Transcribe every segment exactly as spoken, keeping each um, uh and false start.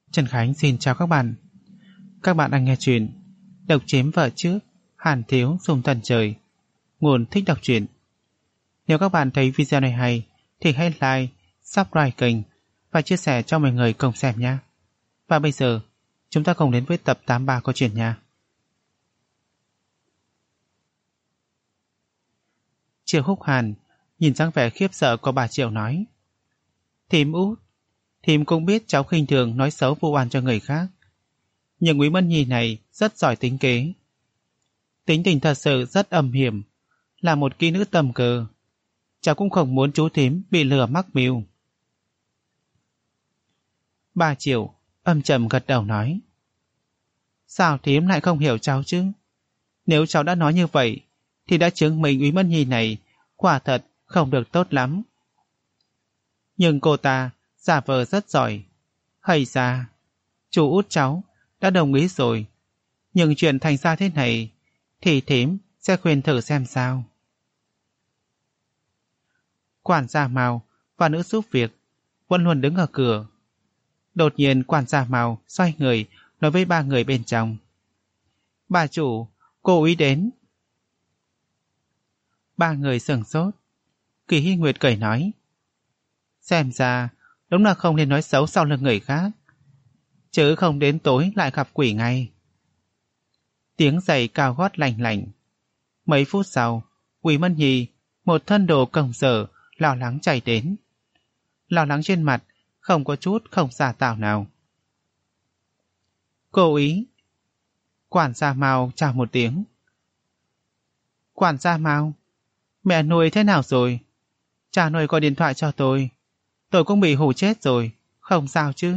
Trần Khánh xin chào các bạn. Các bạn đang nghe chuyện Độc Chiếm Vợ Trước, Hàn Thiếu Dùng Thần Trời. Nguồn Thích Đọc Truyện. Nếu các bạn thấy video này hay thì hãy like, subscribe kênh và chia sẻ cho mọi người cùng xem nhé. Và bây giờ chúng ta cùng đến với tập tám mươi ba câu chuyện nha. Triệu Húc Hàn nhìn dáng vẻ khiếp sợ của bà Triệu nói: Thím út, thím cũng biết cháu khinh thường nói xấu vu oan cho người khác, nhưng Quý Mân Nhi này rất giỏi tính kế. Tính tình thật sự rất âm hiểm, là một kỹ nữ tầm cờ. Cháu cũng không muốn chú thím bị lừa mắc mưu. Bà Triệu âm trầm gật đầu nói: Sao thím lại không hiểu cháu chứ? Nếu cháu đã nói như vậy thì đã chứng minh Quý Mân Nhi này quả thật không được tốt lắm. Nhưng cô ta giả vờ rất giỏi. Hay ra chú út cháu đã đồng ý rồi, nhưng chuyện thành ra thế này thì thím sẽ khuyên thử xem sao. Quản gia Mao và nữ giúp việc vẫn luôn đứng ở cửa. Đột nhiên quản gia Mao xoay người nói với ba người bên trong: Bà chủ, cô ý đến. Ba người sửng sốt. Kỳ Hy Nguyệt cười nói: Xem ra đúng là không nên nói xấu sau lưng người khác, chứ không đến tối lại gặp quỷ ngay. Tiếng giày cao gót lành lành. Mấy phút sau, Quý Mân Nhi một thân đồ công sở lo lắng chạy đến. Lo lắng trên mặt không có chút không giả tạo nào. Cô ý. Quản gia Mao chào một tiếng. Quản gia Mao, mẹ nuôi thế nào rồi? Cha nuôi gọi điện thoại cho tôi. Tôi cũng bị hù chết rồi, không sao chứ?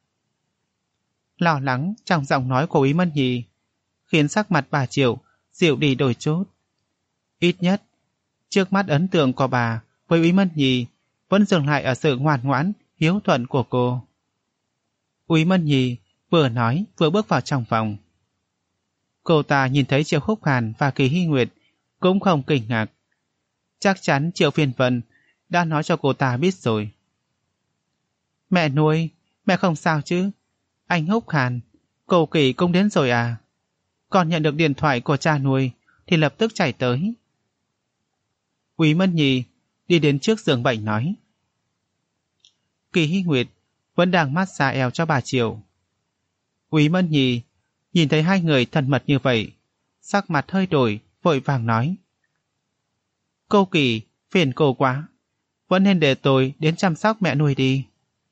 Lo lắng trong giọng nói của Quý Mân Nhi khiến sắc mặt bà Triệu dịu đi đôi chút. Ít nhất, trước mắt ấn tượng của bà với Quý Mân Nhi vẫn dừng lại ở sự ngoan ngoãn, hiếu thuận của cô. Quý Mân Nhi vừa nói vừa bước vào trong phòng. Cô ta nhìn thấy Triệu Húc Hàn và Kỳ Hy Nguyệt cũng không kinh ngạc. Chắc chắn Triệu Phiên Vân đã nói cho cô ta biết rồi. Mẹ nuôi, mẹ không sao chứ? Anh Húc Hàn, cô Kỳ cũng đến rồi à? Còn nhận được điện thoại của cha nuôi thì lập tức chạy tới. Quý Mân Nhi đi đến trước giường bệnh nói. Kỳ Hy Nguyệt vẫn đang massage eo cho bà Triệu. Quý Mân Nhi nhìn thấy hai người thân mật như vậy, sắc mặt hơi đổi, vội vàng nói: Cô Kỳ, phiền cô quá, vẫn nên để tôi đến chăm sóc mẹ nuôi đi.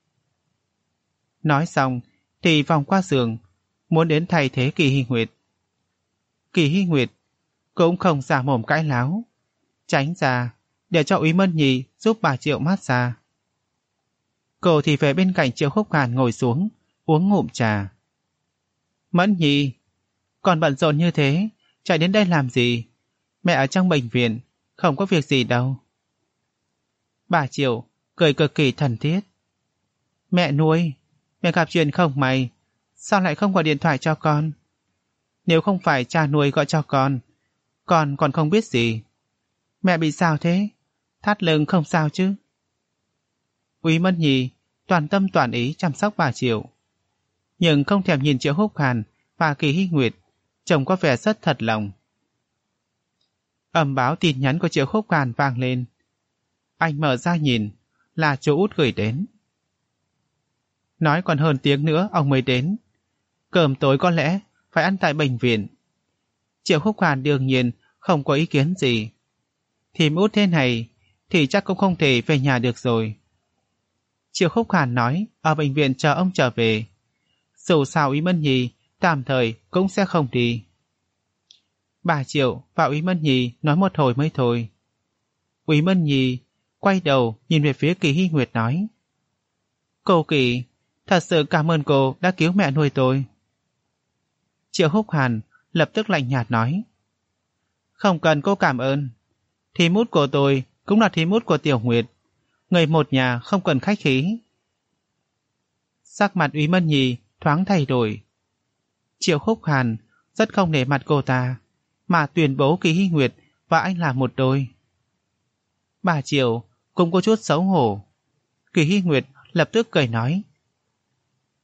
Nói xong thì vòng qua giường, muốn đến thay thế Kỳ Hy Nguyệt. Kỳ Hy Nguyệt cũng không giả mồm cãi láo, tránh ra để cho Úy Mân Nhi giúp bà Triệu massage. Cô thì về bên cạnh Triệu Húc Hàn ngồi xuống uống ngụm trà. Mẫn Nhi, còn bận rộn như thế, chạy đến đây làm gì? Mẹ ở trong bệnh viện, không có việc gì đâu. Bà Triệu cười cực kỳ thân thiết. Mẹ nuôi, mẹ gặp chuyện không may, sao lại không gọi điện thoại cho con? Nếu không phải cha nuôi gọi cho con, con còn không biết gì. Mẹ bị sao thế? Thắt lưng không sao chứ? Úy Mân Nhi toàn tâm toàn ý chăm sóc bà Triệu, nhưng không thèm nhìn Triệu Húc Hàn và Kỳ Hy Nguyệt, trông có vẻ rất thật lòng. Âm báo tin nhắn của Triệu Húc Hàn vang lên. Anh mở ra nhìn, là chú út gửi đến. Nói còn hơn tiếng nữa ông mới đến. Cơm tối có lẽ phải ăn tại bệnh viện. Triệu Húc Hàn đương nhiên không có ý kiến gì. Thím út thế này thì chắc cũng không thể về nhà được rồi. Triệu Húc Hàn nói ở bệnh viện chờ ông trở về. Dù sao Úy Mân Nhi tạm thời cũng sẽ không đi. Bà Triệu và Úy Mân Nhi nói một hồi mới thôi. Úy Mân Nhi quay đầu nhìn về phía Kỳ Hy Nguyệt nói: Cô Kỳ, thật sự cảm ơn cô đã cứu mẹ nuôi tôi. Triệu Húc Hàn lập tức lạnh nhạt nói: Không cần cô cảm ơn. Thím út của tôi cũng là thím út của Tiểu Nguyệt. Người một nhà không cần khách khí. Sắc mặt Úy Mân Nhi thoáng thay đổi. Triệu Húc Hàn rất không nể mặt cô ta, mà tuyên bố Kỳ Hy Nguyệt và anh là một đôi. Bà Triệu cũng có chút xấu hổ. Kỳ Hy Nguyệt lập tức cười nói: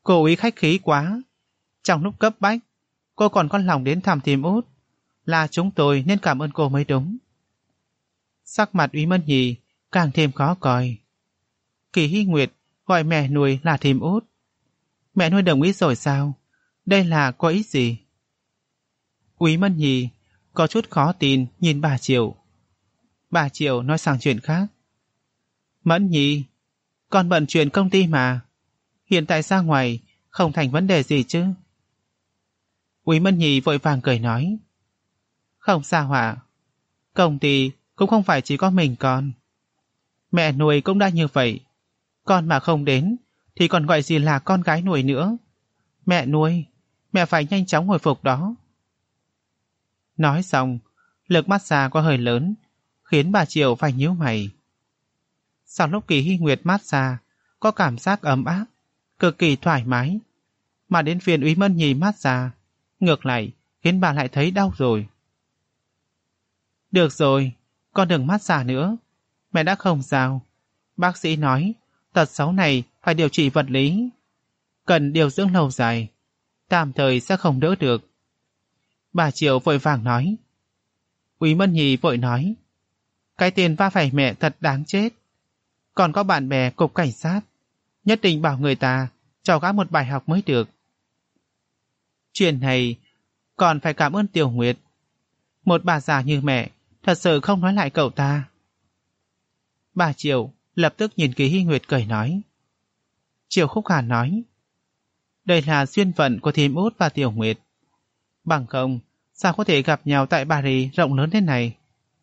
Cô ý khách khí quá. Trong lúc cấp bách, cô còn có lòng đến thăm Thím Út, là chúng tôi nên cảm ơn cô mới đúng. Sắc mặt Úy Mân Nhì càng thêm khó coi. Kỳ Hy Nguyệt gọi mẹ nuôi là Thím Út. Mẹ nuôi đồng ý rồi sao? Đây là có ý gì? Úy Mân Nhì có chút khó tin nhìn bà Triệu. Bà Triệu nói sang chuyện khác. Mẫn Nhì, con bận chuyện công ty mà. Hiện tại ra ngoài không thành vấn đề gì chứ? Úy Mân Nhì vội vàng cười nói. Không sao ạ. Công ty cũng không phải chỉ có mình con. Mẹ nuôi cũng đã như vậy. Con mà không đến thì còn gọi gì là con gái nuôi nữa. Mẹ nuôi, mẹ phải nhanh chóng hồi phục đó. Nói xong, lực massage có hơi lớn, khiến bà Triệu phải nhíu mày. Sau lúc Kỳ Hy Nguyệt massage, có cảm giác ấm áp, cực kỳ thoải mái. Mà đến phiên Úy Mân Nhì massage, ngược lại khiến bà lại thấy đau rồi. Được rồi, con đừng massage nữa. Mẹ đã không sao. Bác sĩ nói, tật xấu này phải điều trị vật lý. Cần điều dưỡng lâu dài. Tạm thời sẽ không đỡ được. Bà Triệu vội vàng nói. Úy Mân Nhì vội nói. Cái tiền va phải mẹ thật đáng chết. Còn có bạn bè cục cảnh sát. Nhất định bảo người ta cho gã một bài học mới được. Chuyện này còn phải cảm ơn Tiểu Nguyệt. Một bà già như mẹ thật sự không nói lại cậu ta. Bà Triệu lập tức nhìn Kỳ Hy Nguyệt cười nói. Triệu Khúc Hàn nói. Đây là duyên phận của Thím Út và Tiểu Nguyệt. Bằng không, sao có thể gặp nhau tại Paris rộng lớn thế này?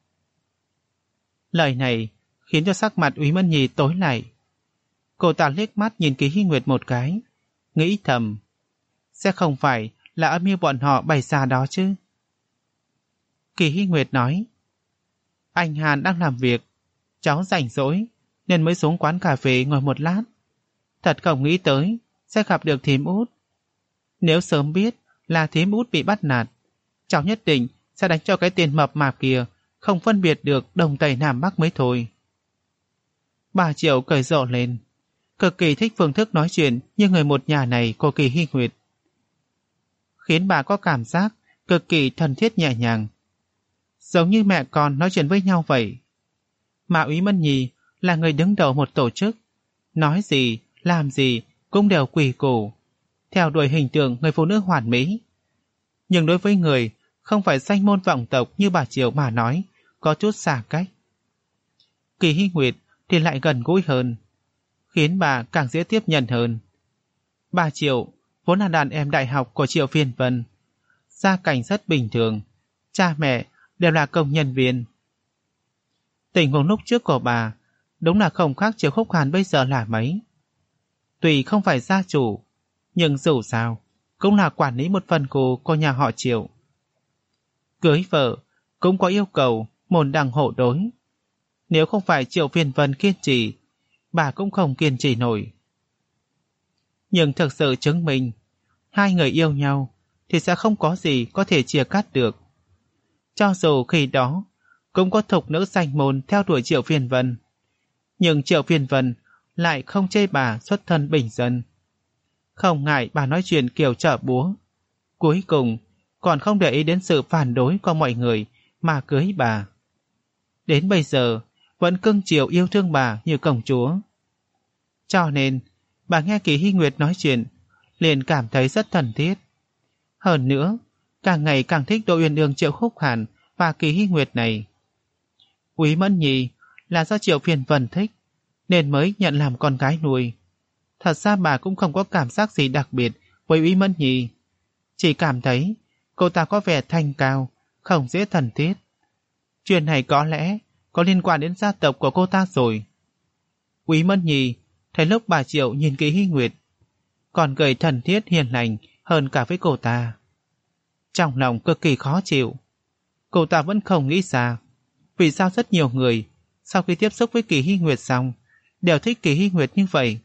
Lời này khiến cho sắc mặt Úy Mân Nhì tối lại. Cô ta liếc mắt nhìn Kỳ Hy Nguyệt một cái, nghĩ thầm. Sẽ không phải là âm mưu bọn họ bày ra đó chứ? Kỳ Hy Nguyệt nói. Anh Hàn đang làm việc. Cháu rảnh rỗi nên mới xuống quán cà phê ngồi một lát. Thật không nghĩ tới sẽ gặp được Thím Út. Nếu sớm biết là Thím Út bị bắt nạt, cháu nhất định sẽ đánh cho cái tên mập mạp kia không phân biệt được Đông Tây Nam Bắc mới thôi. Bà Triệu cười rộ lên, cực kỳ thích phương thức nói chuyện như người một nhà này của Kỳ Hy Nguyệt, khiến bà có cảm giác cực kỳ thân thiết nhẹ nhàng, giống như mẹ con nói chuyện với nhau vậy. Mà Úy Mân Nhì là người đứng đầu một tổ chức, nói gì, làm gì cũng đều quỳ củ, theo đuổi hình tượng người phụ nữ hoàn mỹ. Nhưng đối với người không phải danh môn vọng tộc như bà Triệu mà nói, có chút xa cách. Kỳ Hy Nguyệt thì lại gần gũi hơn, khiến bà càng dễ tiếp nhận hơn. Bà Triệu vốn là đàn em đại học của Triệu Phiên Vân, gia cảnh rất bình thường, cha mẹ đều là công nhân viên. Tình huống lúc trước của bà đúng là không khác Triệu Khúc Hàn bây giờ là mấy. Tuy không phải gia chủ, nhưng dù sao cũng là quản lý một phần khu của nhà họ Triệu. Cưới vợ cũng có yêu cầu môn đăng hộ đối. Nếu không phải Triệu Phiên Vân kiên trì, bà cũng không kiên trì nổi. Nhưng thực sự chứng minh hai người yêu nhau thì sẽ không có gì có thể chia cắt được. Cho dù khi đó cũng có thục nữ danh môn theo đuổi Triệu Phiên Vân, nhưng Triệu Phiên Vân lại không chê bà xuất thân bình dân, không ngại bà nói chuyện kiểu chợ búa, cuối cùng còn không để ý đến sự phản đối của mọi người mà cưới bà. Đến bây giờ vẫn cưng chiều yêu thương bà như công chúa. Cho nên bà nghe Kỳ Hy Nguyệt nói chuyện liền cảm thấy rất thân thiết. Hơn nữa, càng ngày càng thích Đỗ Uyên Ương, Triệu Khúc Hàn và Kỳ Hy Nguyệt này. Úy Mẫn Nhì là do Triệu Phiên Vân thích nên mới nhận làm con gái nuôi. Thật ra bà cũng không có cảm giác gì đặc biệt với Úy Mẫn Nhì, chỉ cảm thấy cô ta có vẻ thanh cao, không dễ thân thiết. Chuyện này có lẽ có liên quan đến gia tộc của cô ta rồi. Úy Mẫn Nhì thấy lúc bà Triệu nhìn Kỳ Hy Nguyệt còn cười thân thiết hiền lành hơn cả với cô ta. Trong lòng cực kỳ khó chịu. Cô ta vẫn không nghĩ ra vì sao rất nhiều người sau khi tiếp xúc với Kỳ Hy Nguyệt xong đều thích Kỳ Hy Nguyệt như vậy.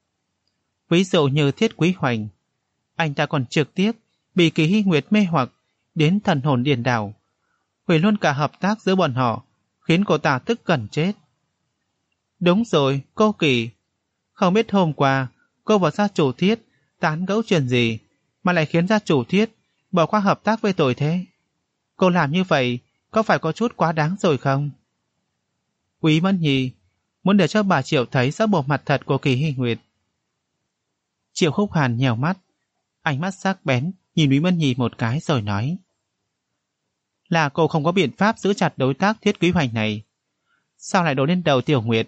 Ví dụ như Thiết Quý Hoành, anh ta còn trực tiếp bị Kỳ Hy Nguyệt mê hoặc đến thần hồn điên đảo, hủy luôn cả hợp tác giữa bọn họ, khiến cô ta tức gần chết. Đúng rồi, cô Kỳ, không biết hôm qua cô và gia chủ Thiết Tán gẫu chuyện gì mà lại khiến gia chủ Thiết bỏ qua hợp tác với tôi thế? Cô làm như vậy có phải có chút quá đáng rồi không? Quý Mẫn Nhi muốn để cho bà Triệu thấy rõ bộ mặt thật của Kỳ Hy Nguyệt. Triệu Húc Hàn nhèo mắt, ánh mắt sắc bén nhìn Quý Mẫn Nhi một cái rồi nói: Là cô không có biện pháp giữ chặt đối tác Thiết Quý Hoành này, sao lại đổ lên đầu Tiểu Nguyệt?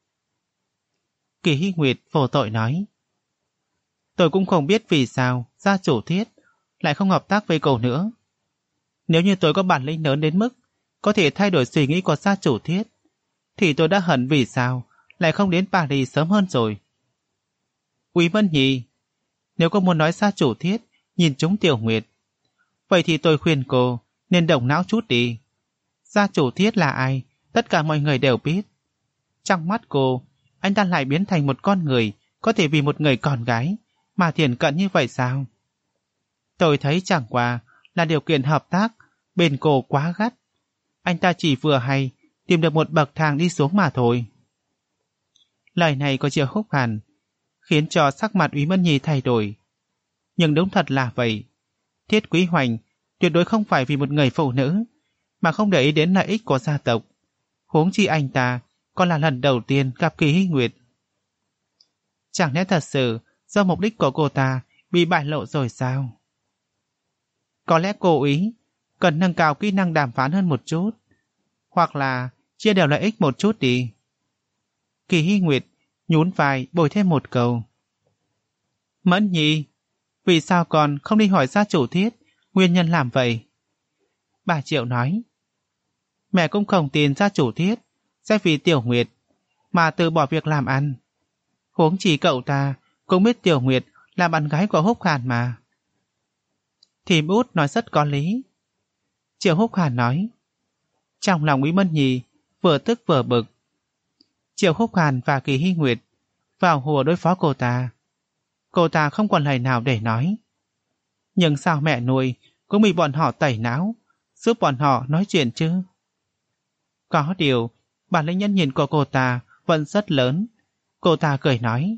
Kỳ Hy Nguyệt vô tội nói: Tôi cũng không biết vì sao gia chủ Thiết lại không hợp tác với cô nữa. Nếu như tôi có bản lĩnh lớn đến mức có thể thay đổi suy nghĩ của gia chủ Thiết, thì tôi đã hận vì sao lại không đến Paris sớm hơn rồi. Quý Mẫn Nhi, nếu cô muốn nói gia chủ Thiết nhìn trúng Tiểu Nguyệt, vậy thì tôi khuyên cô nên động não chút đi. Gia chủ Thiết là ai, tất cả mọi người đều biết. Trong mắt cô, anh ta lại biến thành một con người có thể vì một người con gái mà thiển cận như vậy sao? Tôi thấy chẳng qua là điều kiện hợp tác bên cô quá gắt. Anh ta chỉ vừa hay tìm được một bậc thang đi xuống mà thôi. Lời này của Triệu Húc Hàn khiến cho sắc mặt Úy Mẫn Nhi thay đổi. Nhưng đúng thật là vậy. Thiết Quý Hoành tuyệt đối không phải vì một người phụ nữ mà không để ý đến lợi ích của gia tộc. Huống chi anh ta còn là lần đầu tiên gặp Kỳ Hy Nguyệt. Chẳng lẽ thật sự do mục đích của cô ta bị bại lộ rồi sao? Có lẽ cô ý cần nâng cao kỹ năng đàm phán hơn một chút, hoặc là chia đều lợi ích một chút đi. Kỳ Hy Nguyệt nhún vai bồi thêm một câu: Mẫn Nhi, vì sao còn không đi hỏi gia chủ Thiết nguyên nhân làm vậy? Bà Triệu nói: Mẹ cũng không tin gia chủ Thiết sẽ vì Tiểu Nguyệt mà từ bỏ việc làm ăn. Huống chỉ cậu ta cũng biết Tiểu Nguyệt là bạn gái của Húc Hàn mà. Thím út nói rất có lý. Triệu Húc Hàn nói. Trong lòng Úy Mẫn Nhi vừa tức vừa bực. Triệu Húc Hàn và Kỳ Hy Nguyệt vào hùa đối phó cô ta. Cô ta không còn lời nào để nói. Nhưng sao mẹ nuôi cũng bị bọn họ tẩy não, giúp bọn họ nói chuyện chứ? Có điều, bản lĩnh nhân nhìn của cô ta vẫn rất lớn. Cô ta cười nói: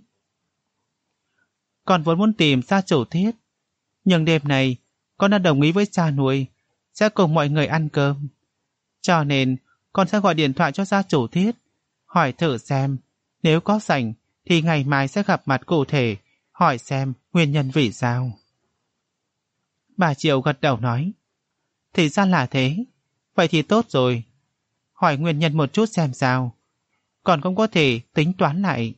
Con vốn muốn tìm gia chủ Thiết, nhưng đêm này con đã đồng ý với cha nuôi sẽ cùng mọi người ăn cơm. Cho nên con sẽ gọi điện thoại cho gia chủ Thiết, hỏi thử xem nếu có rảnh thì ngày mai sẽ gặp mặt cụ thể, hỏi xem nguyên nhân vì sao. Bà Triệu gật đầu nói: Thì ra là thế, vậy thì tốt rồi. Hỏi nguyên nhân một chút xem sao, còn cũng có thể tính toán lại.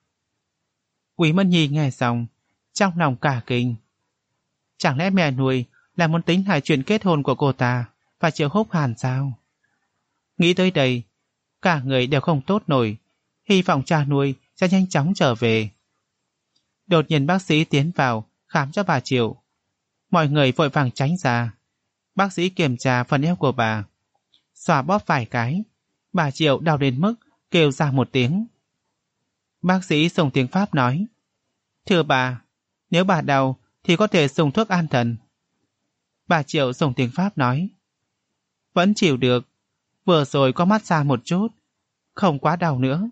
Quý Mẫn Nhi nghe xong, trong lòng cả kinh. Chẳng lẽ mẹ nuôi là muốn tính lại chuyện kết hôn của cô ta và Triệu Húc Hàn sao? Nghĩ tới đây, cả người đều không tốt nổi, hy vọng cha nuôi sẽ nhanh chóng trở về. Đột nhiên bác sĩ tiến vào khám cho bà Triệu. Mọi người vội vàng tránh ra. Bác sĩ kiểm tra phần eo của bà, xoa bóp vài cái. Bà Triệu đau đến mức kêu ra một tiếng. Bác sĩ dùng tiếng Pháp nói: Thưa bà, nếu bà đau thì có thể dùng thuốc an thần. Bà Triệu dùng tiếng Pháp nói: Vẫn chịu được, vừa rồi có mát xa một chút, không quá đau nữa.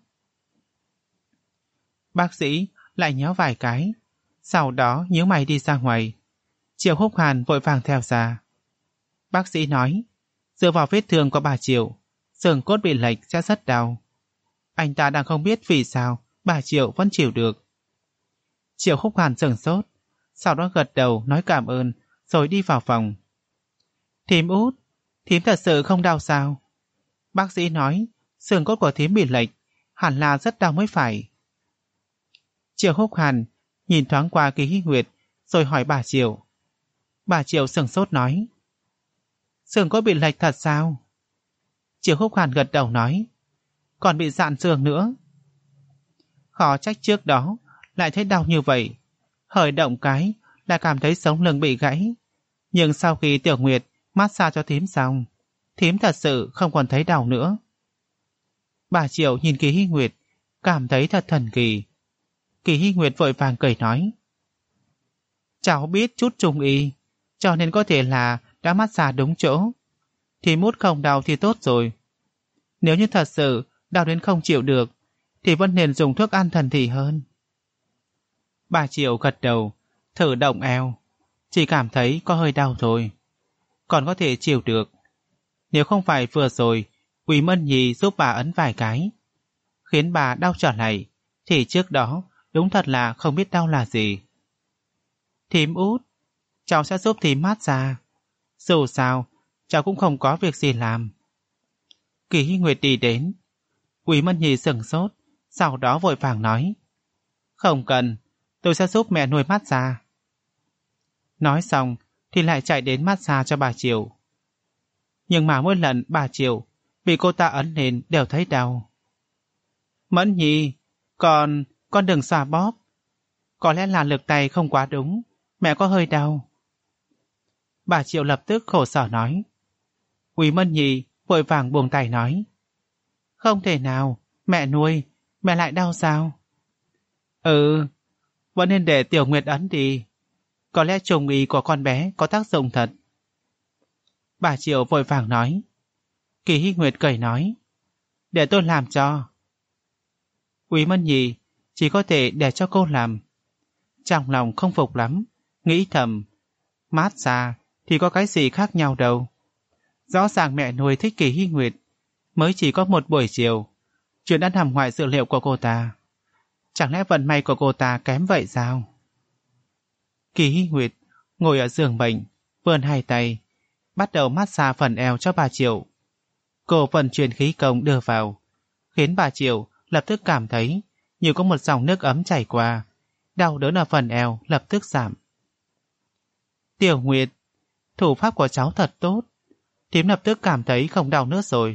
Bác sĩ lại nhéo vài cái, sau đó nhíu mày đi ra ngoài. Triệu Húc Hàn vội vàng theo ra. Bác sĩ nói, dựa vào vết thương của bà Triệu, xương cốt bị lệch sẽ rất đau. Anh ta đang không biết vì sao bà Triệu vẫn chịu được. Triệu Húc Hàn sửng sốt, sau đó gật đầu nói cảm ơn, rồi đi vào phòng. Thím út, thím thật sự không đau sao? Bác sĩ nói, xương cốt của thím bị lệch, hẳn là rất đau mới phải. Triệu Húc Hàn nhìn thoáng qua Kỳ Hy Nguyệt, rồi hỏi bà Triệu. Bà Triệu sửng sốt nói, xương cốt bị lệch thật sao? Triệu Húc Hàn gật đầu nói, còn bị dạn xương nữa. Khó trách trước đó lại thấy đau như vậy, hơi động cái là cảm thấy sống lưng bị gãy. Nhưng sau khi Tiểu Nguyệt massage cho thím xong, thím thật sự không còn thấy đau nữa. Bà Triệu nhìn Kỳ Hy Nguyệt, cảm thấy thật thần kỳ. Kỳ Hy Nguyệt vội vàng cười nói, cháu biết chút trung y, cho nên có thể là đã massage đúng chỗ. Thì mút không đau thì tốt rồi. Nếu như thật sự đau đến không chịu được, thì vẫn nên dùng thuốc an thần thì hơn. Bà Triệu gật đầu, Thử động eo, chỉ cảm thấy có hơi đau thôi. Còn có thể chịu được. Nếu không phải vừa rồi Quý Mân Nhi giúp bà ấn vài cái, khiến bà đau trở lại, thì trước đó đúng thật là không biết đau là gì. Thím út, cháu sẽ giúp thím mát xa. Dù sao, cháu cũng không có việc gì làm. Kỳ Hy Nguyệt đi đến. Quý Mân Nhi sửng sốt, sau đó vội vàng nói. Không cần, tôi sẽ giúp mẹ nuôi mát xa. Nói xong thì lại chạy đến mát xa cho bà Triệu. Nhưng mà mỗi lần bà Triệu bị cô ta ấn lên đều thấy đau. Mẫn Nhi, con, con đừng xoa bóp. Có lẽ là lực tay không quá đúng, mẹ có hơi đau. Bà Triệu lập tức khổ sở nói. Quý Mân Nhi vội vàng buông tay nói. Không thể nào, mẹ nuôi, mẹ lại đau sao? Ừ, vẫn nên để Tiểu Nguyệt ấn đi. Có lẽ trùng y của con bé có tác dụng thật. Bà Triệu vội vàng nói. Kỳ Hy Nguyệt cười nói. Để tôi làm cho. Quý Mân Nhi chỉ có thể để cho cô làm. Trong lòng không phục lắm, nghĩ thầm. Mát xa thì có cái gì khác nhau đâu. Rõ ràng mẹ nuôi thích Kỳ Hy Nguyệt, mới chỉ có một buổi chiều. Chuyện đã nằm ngoài dự liệu của cô ta. Chẳng lẽ vận may của cô ta kém vậy sao? Kỳ Hy Nguyệt ngồi ở giường bệnh, vươn hai tay, bắt đầu mát xa phần eo cho bà Triệu. Cô vận chuyển khí công đưa vào, khiến bà Triệu lập tức cảm thấy như có một dòng nước ấm chảy qua, đau đớn ở phần eo lập tức giảm. Tiểu Nguyệt, thủ pháp của cháu thật tốt. Thím lập tức cảm thấy không đau nữa rồi.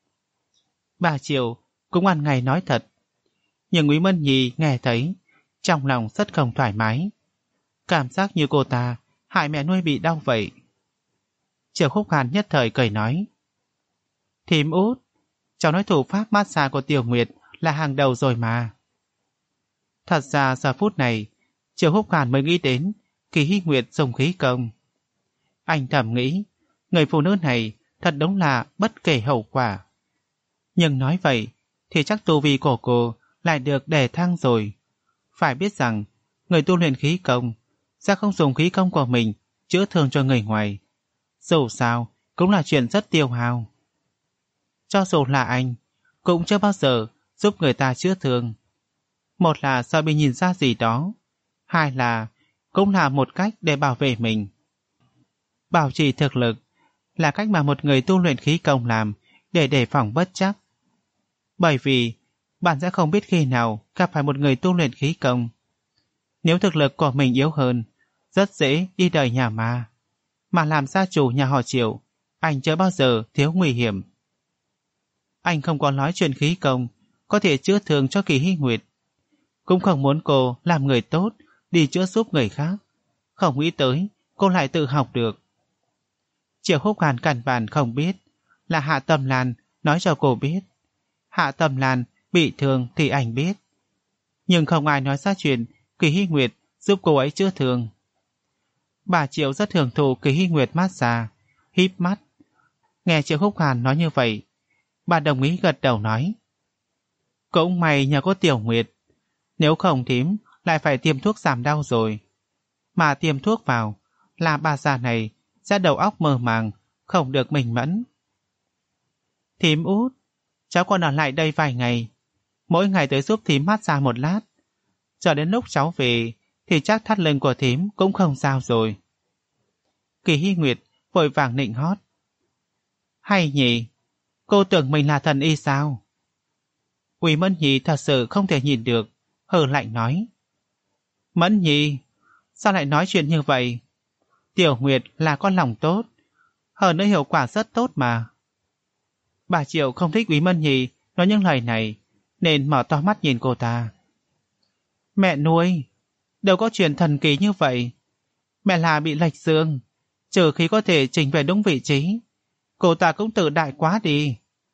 Bà Triệu cũng ăn ngày nói thật, nhưng Quý Mân Nhi nghe thấy, trong lòng rất không thoải mái. Cảm giác như cô ta hại mẹ nuôi bị đau vậy. Triệu Khúc Hàn nhất thời cười nói. Thím út, cháu nói thủ pháp massage của Tiểu Nguyệt là hàng đầu rồi mà. Thật ra giờ phút này, Triệu Khúc Hàn mới nghĩ đến Kỳ Hy Nguyệt dùng khí công. Anh thầm nghĩ, người phụ nữ này thật đúng là bất kể hậu quả. Nhưng nói vậy, thì chắc tu vi của cô lại được đề thăng rồi. Phải biết rằng, người tu luyện khí công sẽ không dùng khí công của mình chữa thương cho người ngoài. Dù sao, cũng là chuyện rất tiêu hao. Cho dù là anh, cũng chưa bao giờ giúp người ta chữa thương. Một là sợ bị nhìn ra gì đó, hai là cũng là một cách để bảo vệ mình. Bảo trì thực lực là cách mà một người tu luyện khí công làm để đề phòng bất trắc. Bởi vì bạn sẽ không biết khi nào gặp phải một người tu luyện khí công. Nếu thực lực của mình yếu hơn, rất dễ đi đời nhà ma. Mà làm gia chủ nhà họ Triệu, anh chưa bao giờ thiếu nguy hiểm. Anh không có nói chuyện khí công có thể chữa thương cho Kỳ Hy Nguyệt. Cũng không muốn cô làm người tốt đi chữa giúp người khác. Không nghĩ tới cô lại tự học được. Triệu Khúc Hàn căn bản không biết, là Hạ Tâm Lan nói cho cô biết. Hạ Tâm Lan bị thương thì anh biết. Nhưng không ai nói ra chuyện Kỳ Hy Nguyệt giúp cô ấy chữa thương. Bà Triệu rất hưởng thụ Kỳ Hy Nguyệt massage, híp mắt. Nghe Triệu Khúc Hàn nói như vậy, bà đồng ý gật đầu nói. Cũng may nhờ có Tiểu Nguyệt, nếu không thím lại phải tiêm thuốc giảm đau rồi. Mà tiêm thuốc vào là bà già này sẽ đầu óc mơ màng, không được minh mẫn. Thím út, cháu còn ở lại đây vài ngày, mỗi ngày tới giúp thím massage một lát. Chờ đến lúc cháu về thì chắc thắt lưng của thím cũng không sao rồi. Kỳ Hy Nguyệt vội vàng nịnh hót. Hay nhỉ, cô tưởng mình là thần y sao? Quý Mẫn Nhi thật sự không thể nhìn được, hừ lạnh nói. Mẫn Nhi, sao lại nói chuyện như vậy? Tiểu Nguyệt là con lòng tốt, hơn nữa hiệu quả rất tốt mà. Bà Triệu không thích Quý Mẫn Nhi nói những lời này, nên mở to mắt nhìn cô ta. Mẹ nuôi, đâu có chuyện thần kỳ như vậy. Mẹ là bị lệch xương, trừ khi có thể chỉnh về đúng vị trí. Cô ta cũng tự đại quá đi.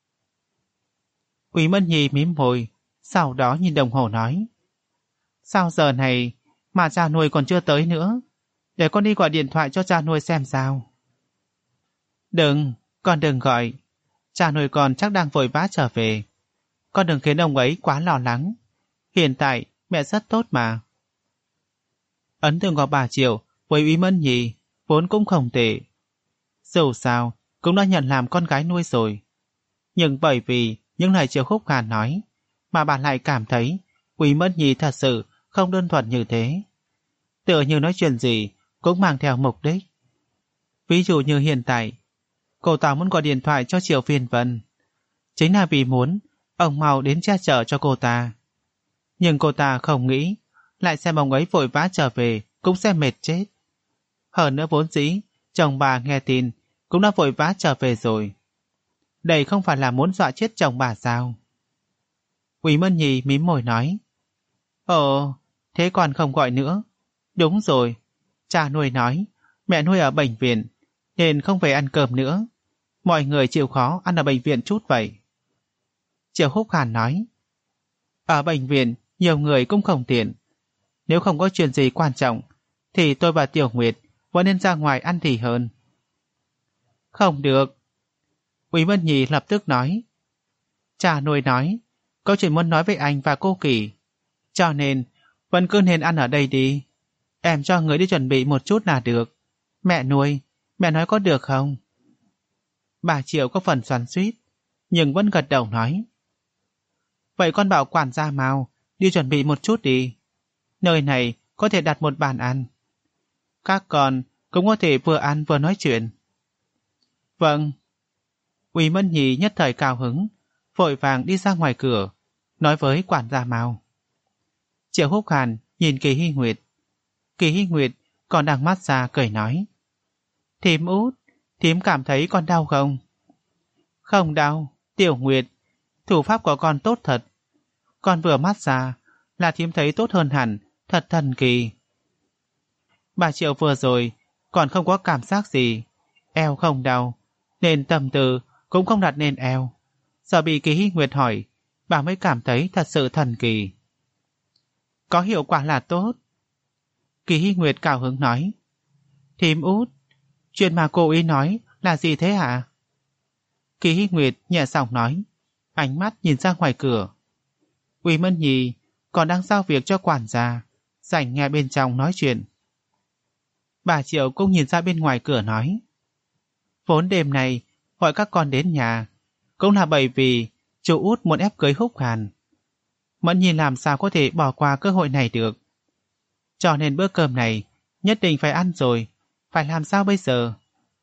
Quý Mẫn Nhi mím môi, sau đó nhìn đồng hồ nói. Sao giờ này mà cha nuôi còn chưa tới nữa? Để con đi gọi điện thoại cho cha nuôi xem sao. Đừng, con đừng gọi. Cha nuôi con chắc đang vội vã trở về. Con đừng khiến ông ấy quá lo lắng. Hiện tại mẹ rất tốt mà. ấn tượng của bà Triệu với Úy Mẫn Nhi vốn cũng không tệ. Dù sao, cũng đã nhận làm con gái nuôi rồi. Nhưng bởi vì những lời Triệu Khúc Hàn nói, mà bà lại cảm thấy Úy Mẫn Nhi thật sự không đơn thuần như thế. Tựa như nói chuyện gì cũng mang theo mục đích. Ví dụ như hiện tại, cô ta muốn gọi điện thoại cho Triệu Phiên Vân, chính là vì muốn ông mau đến che chở cho cô ta. Nhưng cô ta không nghĩ, lại xem ông ấy vội vã trở về cũng sẽ mệt chết. Hơn nữa vốn dĩ, chồng bà nghe tin cũng đã vội vã trở về rồi. Đây không phải là muốn dọa chết chồng bà sao? Úy Mẫn Nhi mím môi nói. Ồ, thế còn không gọi nữa. Đúng rồi, cha nuôi nói, mẹ nuôi ở bệnh viện, nên không về ăn cơm nữa. Mọi người chịu khó ăn ở bệnh viện chút vậy. Triệu Húc Hàn nói. Ở bệnh viện, nhiều người cũng không tiện. Nếu không có chuyện gì quan trọng, thì tôi và Tiểu Nguyệt vẫn nên ra ngoài ăn thì hơn. Không được. Úy Mẫn Nhi lập tức nói. Cha nuôi nói, có chuyện muốn nói với anh và cô Kỳ. Cho nên, vẫn cứ nên ăn ở đây đi. Em cho người đi chuẩn bị một chút là được. Mẹ nuôi, mẹ nói có được không? Bà Triệu có phần xoắn xuýt, nhưng vẫn gật đầu nói. Vậy con bảo quản gia Mao đi chuẩn bị một chút đi. Nơi này có thể đặt một bàn ăn. Các con cũng có thể vừa ăn vừa nói chuyện. Vâng. Úy Mẫn Nhi nhất thời cao hứng, vội vàng đi ra ngoài cửa, nói với quản gia Mao. Triệu Húc Hàn nhìn Kỳ Hy Nguyệt. Kỳ Hy Nguyệt còn đang mát xa cười nói. Thím út, thím cảm thấy con đau không? Không đau, Tiểu Nguyệt, thủ pháp của con tốt thật. Con vừa mát xa là thím thấy tốt hơn hẳn, thật thần kỳ. Bà Triệu vừa rồi còn không có cảm giác gì, eo không đau, nên tâm tư cũng không đặt lên eo. Giờ bị Kỳ Hy Nguyệt hỏi, bà mới cảm thấy thật sự thần kỳ. Có hiệu quả là tốt. Kỳ Hy Nguyệt cao hứng nói. Thím út, chuyện mà cô ý nói là gì thế hả? Kỳ Hy Nguyệt nhẹ giọng nói, ánh mắt nhìn ra ngoài cửa. Úy Mẫn Nhi còn đang giao việc cho quản gia, rảnh nghe bên trong nói chuyện. Bà Triệu cũng nhìn ra bên ngoài cửa nói. Vốn đêm này gọi các con đến nhà, cũng là bởi vì chú út muốn ép cưới Húc Hàn. Mẫn Nhi làm sao có thể bỏ qua cơ hội này được. Cho nên bữa cơm này nhất định phải ăn rồi, phải làm sao bây giờ?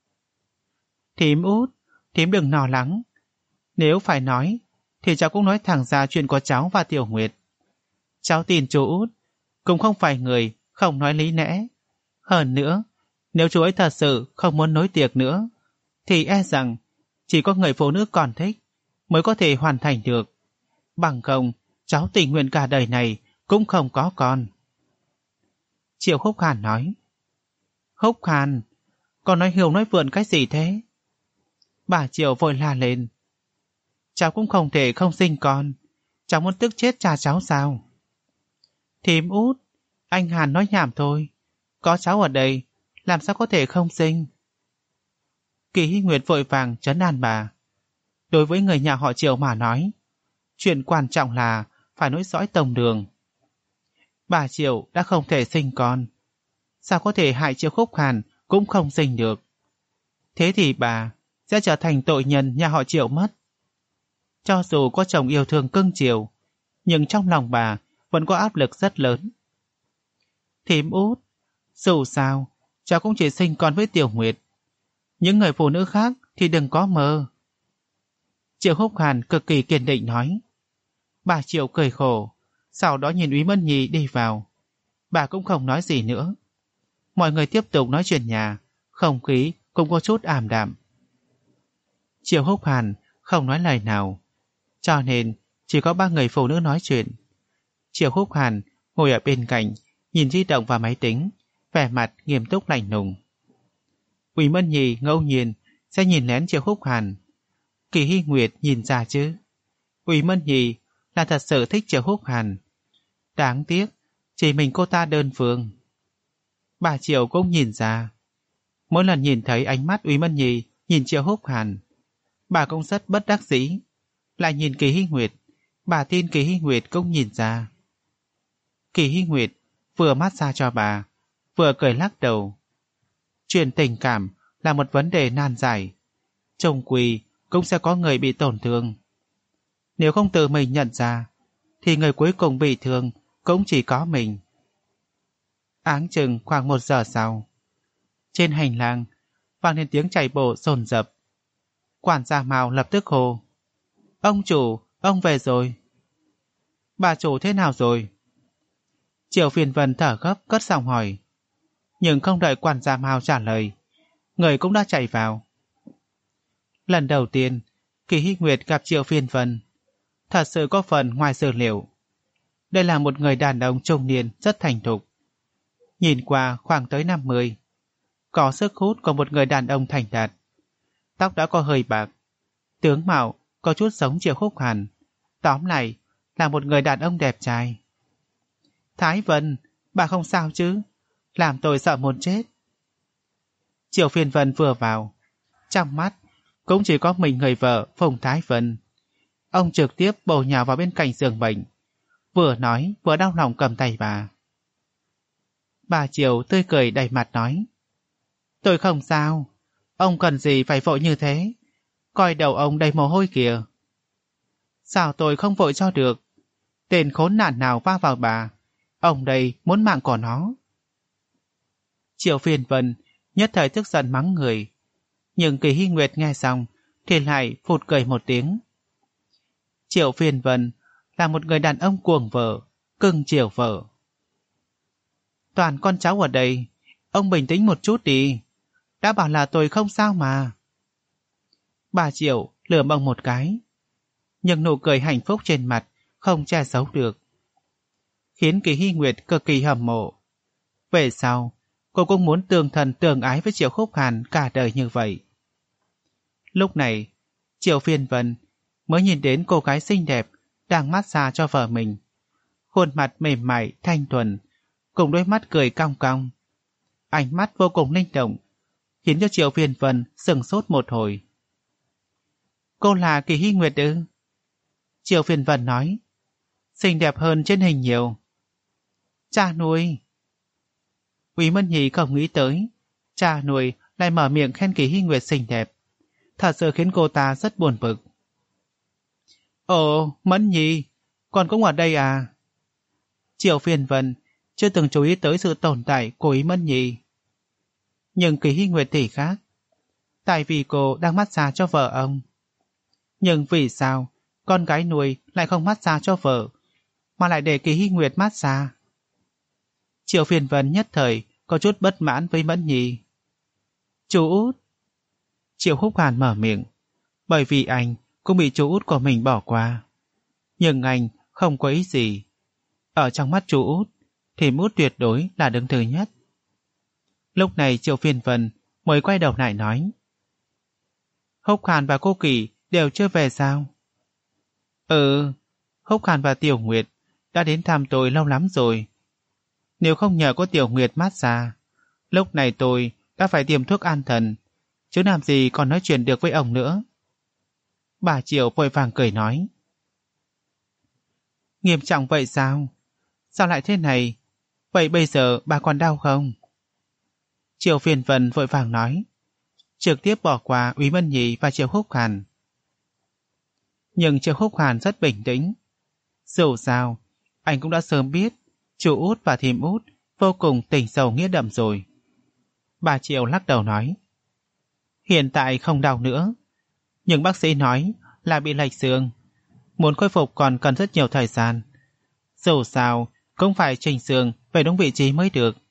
Thím út, thím đừng lo lắng. Nếu phải nói, thì cháu cũng nói thẳng ra chuyện của cháu và Tiểu Nguyệt. Cháu tin chú út, cũng không phải người không nói lý lẽ. Hơn nữa, nếu chú ấy thật sự không muốn nối tiệc nữa, thì e rằng chỉ có người phụ nữ còn thích mới có thể hoàn thành được. Bằng không, cháu tình nguyện cả đời này cũng không có con. Triệu Húc Hàn nói. Húc Hàn, con nói hiều nói vượn cái gì thế? Bà Triệu vội la lên. Cháu cũng không thể không sinh con. Cháu muốn tức chết cha cháu sao? Thím út, anh Hàn nói nhảm thôi. Có cháu ở đây, làm sao có thể không sinh? Kỳ Hy Nguyệt vội vàng trấn an bà. Đối với người nhà họ Triệu mà nói, chuyện quan trọng là phải nối dõi tông đường. Bà Triệu đã không thể sinh con, sao có thể hại Triệu Khúc Hàn cũng không sinh được. Thế thì bà sẽ trở thành tội nhân nhà họ Triệu mất. Cho dù có chồng yêu thương cưng chiều, nhưng trong lòng bà vẫn có áp lực rất lớn. Thím út, dù sao, cháu cũng chỉ sinh con với Tiểu Nguyệt. Những người phụ nữ khác thì đừng có mơ. Triệu Húc Hàn cực kỳ kiên định nói. Bà Triệu cười khổ, sau đó nhìn Úy Mẫn Nhi đi vào. Bà cũng không nói gì nữa. Mọi người tiếp tục nói chuyện nhà, không khí cũng có chút ảm đạm. Triệu Húc Hàn không nói lời nào, cho nên chỉ có ba người phụ nữ nói chuyện. Triệu Húc Hàn ngồi ở bên cạnh, nhìn di động và máy tính, vẻ mặt nghiêm túc lạnh lùng. Úy Mẫn Nhi ngẫu nhiên sẽ nhìn lén Triệu Húc Hàn. Kỳ Hy Nguyệt nhìn ra chứ. Úy Mẫn Nhi là thật sự thích Triệu Húc Hàn. Đáng tiếc, chỉ mình cô ta đơn phương. Bà Triệu cũng nhìn ra. Mỗi lần nhìn thấy ánh mắt Úy Mẫn Nhi nhìn Triệu Húc Hàn, bà cũng rất bất đắc dĩ. Lại nhìn Kỳ Hy Nguyệt, bà tin Kỳ Hy Nguyệt cũng nhìn ra. Kỳ Hy Nguyệt vừa massage cho bà, vừa cười lắc đầu. Chuyện tình cảm là một vấn đề nan giải. Chung quy cũng sẽ có người bị tổn thương. Nếu không tự mình nhận ra, thì người cuối cùng bị thương cũng chỉ có mình. Áng chừng khoảng một giờ sau, trên hành lang vang lên tiếng chạy bộ dồn dập. Quản gia Mao lập tức hô: Ông chủ, ông về rồi. Bà chủ thế nào rồi? Triệu Phiên Vân thở gấp cất giọng hỏi. Nhưng không đợi quản gia Mao trả lời, người cũng đã chạy vào. Lần đầu tiên Kỳ Hy Nguyệt gặp Triệu Phiên Vân, thật sự có phần ngoài dự liệu. Đây là một người đàn ông trung niên rất thành thục, nhìn qua khoảng tới năm mươi, có sức hút của một người đàn ông thành đạt. Tóc đã có hơi bạc, tướng mạo có chút giống Triệu Khúc Hàn, tóm lại là một người đàn ông đẹp trai. Thái Vân, bà không sao chứ? Làm tôi sợ muốn chết. Triệu Phiên Vân vừa vào, trong mắt cũng chỉ có mình người vợ Phùng Thái Vân. Ông trực tiếp bổ nhào vào bên cạnh giường bệnh, vừa nói vừa đau lòng cầm tay bà. Bà Triệu tươi cười đầy mặt nói: Tôi không sao, ông cần gì phải vội như thế, coi đầu ông đầy mồ hôi kìa. Sao tôi không vội cho được? Tên khốn nạn nào va vào bà, ông đây muốn mạng của nó. Triệu Phiên Vân nhất thời tức giận mắng người, nhưng Kỳ Hy Nguyệt nghe xong thì lại phụt cười một tiếng. Triệu Phiên Vân là một người đàn ông cuồng vợ, cưng chiều vợ. Toàn con cháu ở đây, ông bình tĩnh một chút đi, đã bảo là tôi không sao mà. Bà Triệu lườm ông một cái, nhưng nụ cười hạnh phúc trên mặt không che giấu được, khiến Kỳ Hy Nguyệt cực kỳ hâm mộ. Về sau, cô cũng muốn tương thân tương ái với Triệu Khúc Hàn cả đời như vậy. Lúc này, Triệu Phiên Vân mới nhìn đến cô gái xinh đẹp đang massage cho vợ mình, khuôn mặt mềm mại thanh thuần, cùng đôi mắt cười cong cong, ánh mắt vô cùng linh động, khiến cho Triệu Phiên Vân sững sốt một hồi. Cô là Kỳ Hy Nguyệt ư? Triệu Phiên Vân nói, xinh đẹp hơn trên hình nhiều. Cha nuôi. Quý Mẫn Nhi không nghĩ tới cha nuôi lại mở miệng khen Kỳ Hy Nguyệt xinh đẹp, thật sự khiến cô ta rất buồn bực. Ồ, Mẫn Nhi, con cũng ở đây à? Triệu Phiên Vân chưa từng chú ý tới sự tồn tại của Ý Mẫn Nhi. Nhưng Kỳ Hy Nguyệt thì khác, tại vì cô đang massage cho vợ ông. Nhưng vì sao con gái nuôi lại không massage cho vợ, mà lại để Kỳ Hy Nguyệt massage? Triệu Phiên Vân nhất thời có chút bất mãn với Mẫn Nhi. Chú út. Triệu Khúc Hàn mở miệng, bởi vì anh cũng bị chú út của mình bỏ qua. Nhưng anh không có ý gì. Ở trong mắt chú út thì út tuyệt đối là đứng thứ nhất. Lúc này Triệu Phiên Vân mới quay đầu lại nói, Húc Hàn và cô Kỳ đều chưa về sao? Ừ, Húc Hàn và Tiểu Nguyệt đã đến thăm tôi lâu lắm rồi. Nếu không nhờ có Tiểu Nguyệt massage, lúc này tôi đã phải tiêm thuốc an thần, chứ làm gì còn nói chuyện được với ông nữa. Bà Triệu vội vàng cười nói, nghiêm trọng vậy sao? Sao lại thế này? Vậy bây giờ bà còn đau không? Triệu Phiên Vân vội vàng nói, trực tiếp bỏ qua Úy Mẫn Nhi và Triệu Khúc Hàn. Nhưng Triệu Khúc Hàn rất bình tĩnh. Dù sao, anh cũng đã sớm biết chú út và thím út vô cùng tình sâu nghĩa đậm rồi. Bà Triệu lắc đầu nói, hiện tại không đau nữa, nhưng bác sĩ nói là bị lệch xương, muốn khôi phục còn cần rất nhiều thời gian. Dù sao cũng phải chỉnh xương về đúng vị trí mới được.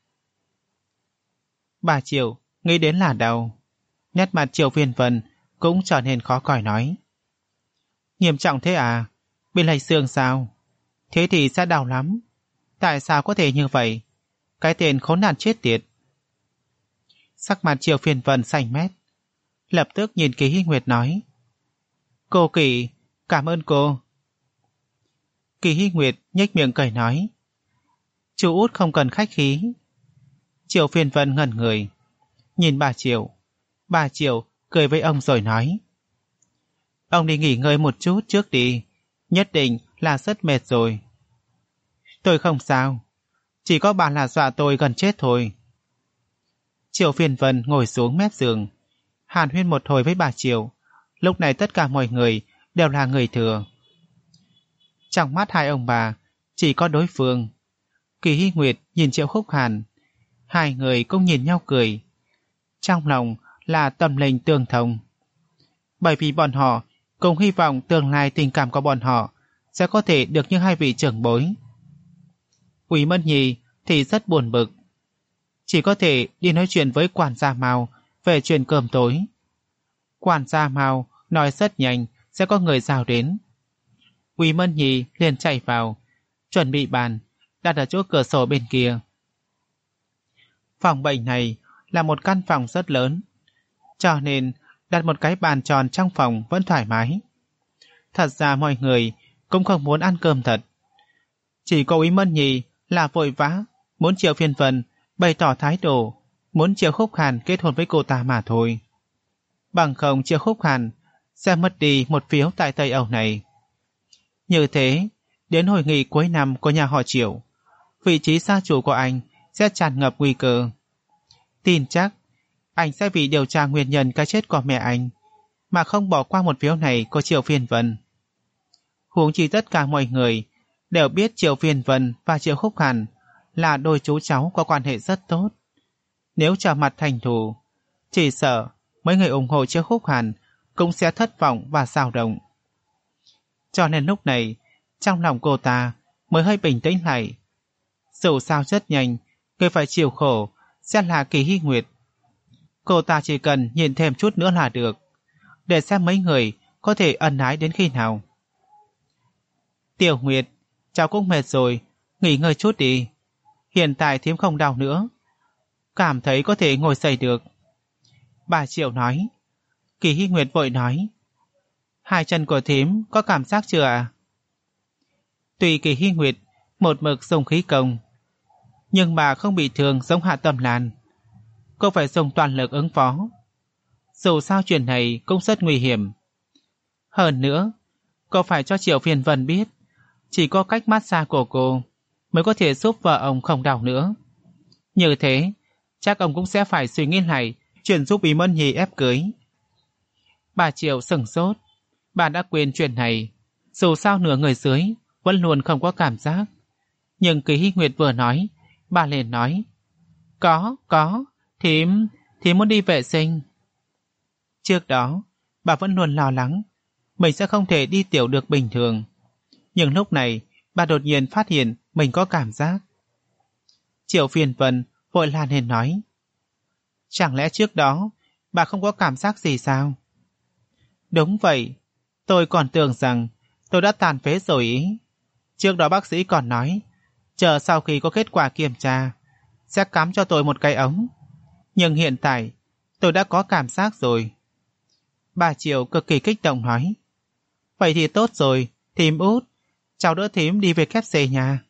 Bà Triệu nghĩ đến là đau, nét mặt Triệu Phiên Vân cũng trở nên khó coi nói, nghiêm trọng thế à? Bị lệch xương sao? Thế thì sẽ đau lắm. Tại sao có thể như vậy? Cái tên khốn nạn chết tiệt. Sắc mặt Triệu Phiên Vân xanh mét, lập tức nhìn Kỳ Hy Nguyệt nói, cô Kỳ, cảm ơn cô. Kỳ Hy Nguyệt nhếch miệng cười nói, chú út không cần khách khí. Triệu Phiên Vân ngẩn người, nhìn bà Triệu. Bà Triệu cười với ông rồi nói, ông đi nghỉ ngơi một chút trước đi, nhất định là rất mệt rồi. Tôi không sao, chỉ có bà là dọa tôi gần chết thôi. Triệu Phiên Vân ngồi xuống mép giường, hàn huyên một hồi với bà Triệu. Lúc này tất cả mọi người đều là người thừa. Trong mắt hai ông bà chỉ có đối phương. Kỳ Hy Nguyệt nhìn Triệu Khúc Hàn, hai người cũng nhìn nhau cười. Trong lòng là tâm linh tương thông, bởi vì bọn họ cùng hy vọng tương lai tình cảm của bọn họ sẽ có thể được như hai vị trưởng bối. Quý Mẫn Nhi thì rất buồn bực, chỉ có thể đi nói chuyện với quản gia Mao về chuyện cơm tối. Quản gia Mao nói rất nhanh sẽ có người giao đến. Quý Mẫn Nhi liền chạy vào, chuẩn bị bàn đặt ở chỗ cửa sổ bên kia. Phòng bệnh này là một căn phòng rất lớn, cho nên đặt một cái bàn tròn trong phòng vẫn thoải mái. Thật ra mọi người cũng không muốn ăn cơm thật, chỉ có Quý Mẫn Nhi là vội vã muốn Triệu Phiên Vân bày tỏ thái độ muốn Triệu Khúc Hàn kết hôn với cô ta mà thôi. Bằng không Triệu Khúc Hàn sẽ mất đi một phiếu tại Tây Âu này. Như thế, đến hội nghị cuối năm của nhà họ Triệu, vị trí gia chủ của anh sẽ tràn ngập nguy cơ. Tin chắc anh sẽ vì điều tra nguyên nhân cái chết của mẹ anh mà không bỏ qua một phiếu này của Triệu Phiên Vân. Huống chi tất cả mọi người đều biết Triệu Phiên Vân và Triệu Khúc Hàn là đôi chú cháu có quan hệ rất tốt. Nếu trở mặt thành thù, chỉ sợ mấy người ủng hộ Triệu Khúc Hàn cũng sẽ thất vọng và xao động. Cho nên lúc này, trong lòng cô ta mới hơi bình tĩnh lại. Dù sao rất nhanh, người phải chịu khổ sẽ là Kỳ Hy Nguyệt. Cô ta chỉ cần nhìn thêm chút nữa là được, để xem mấy người có thể ân ái đến khi nào. Tiểu Nguyệt, cháu cũng mệt rồi, nghỉ ngơi chút đi. Hiện tại thím không đau nữa, cảm thấy có thể ngồi dậy được. Bà Triệu nói. Kỳ Hy Nguyệt vội nói, hai chân của thím có cảm giác chưa ạ? À? Tuy Kỳ Hy Nguyệt một mực dùng khí công, nhưng mà không bị thương giống Hạ Tâm Lan. Cô phải dùng toàn lực ứng phó. Dù sao chuyện này cũng rất nguy hiểm. Hơn nữa, cô phải cho Triệu Phiên Vân biết chỉ có cách massage của cô mới có thể giúp vợ ông không đau nữa. Như thế, chắc ông cũng sẽ phải suy nghĩ lại chuyện giúp Bí Mẫn Nhi ép cưới. Bà Triệu sửng sốt. Bà đã quên chuyện này. Dù sao nửa người dưới vẫn luôn không có cảm giác. Nhưng Kỳ Hy Nguyệt vừa nói, bà liền nói, Có, có, thím, thím muốn đi vệ sinh. Trước đó, bà vẫn luôn lo lắng mình sẽ không thể đi tiểu được bình thường. Nhưng lúc này, bà đột nhiên phát hiện mình có cảm giác. Triệu Phiên Vân vội la lên nói, chẳng lẽ trước đó bà không có cảm giác gì sao? Đúng vậy, tôi còn tưởng rằng tôi đã tàn phế rồi ý. Trước đó bác sĩ còn nói, chờ sau khi có kết quả kiểm tra, sẽ cắm cho tôi một cái ống. Nhưng hiện tại, tôi đã có cảm giác rồi. Bà Triệu cực kỳ kích động nói, vậy thì tốt rồi, thím út, cháu đỡ thím đi về kép xê nhà.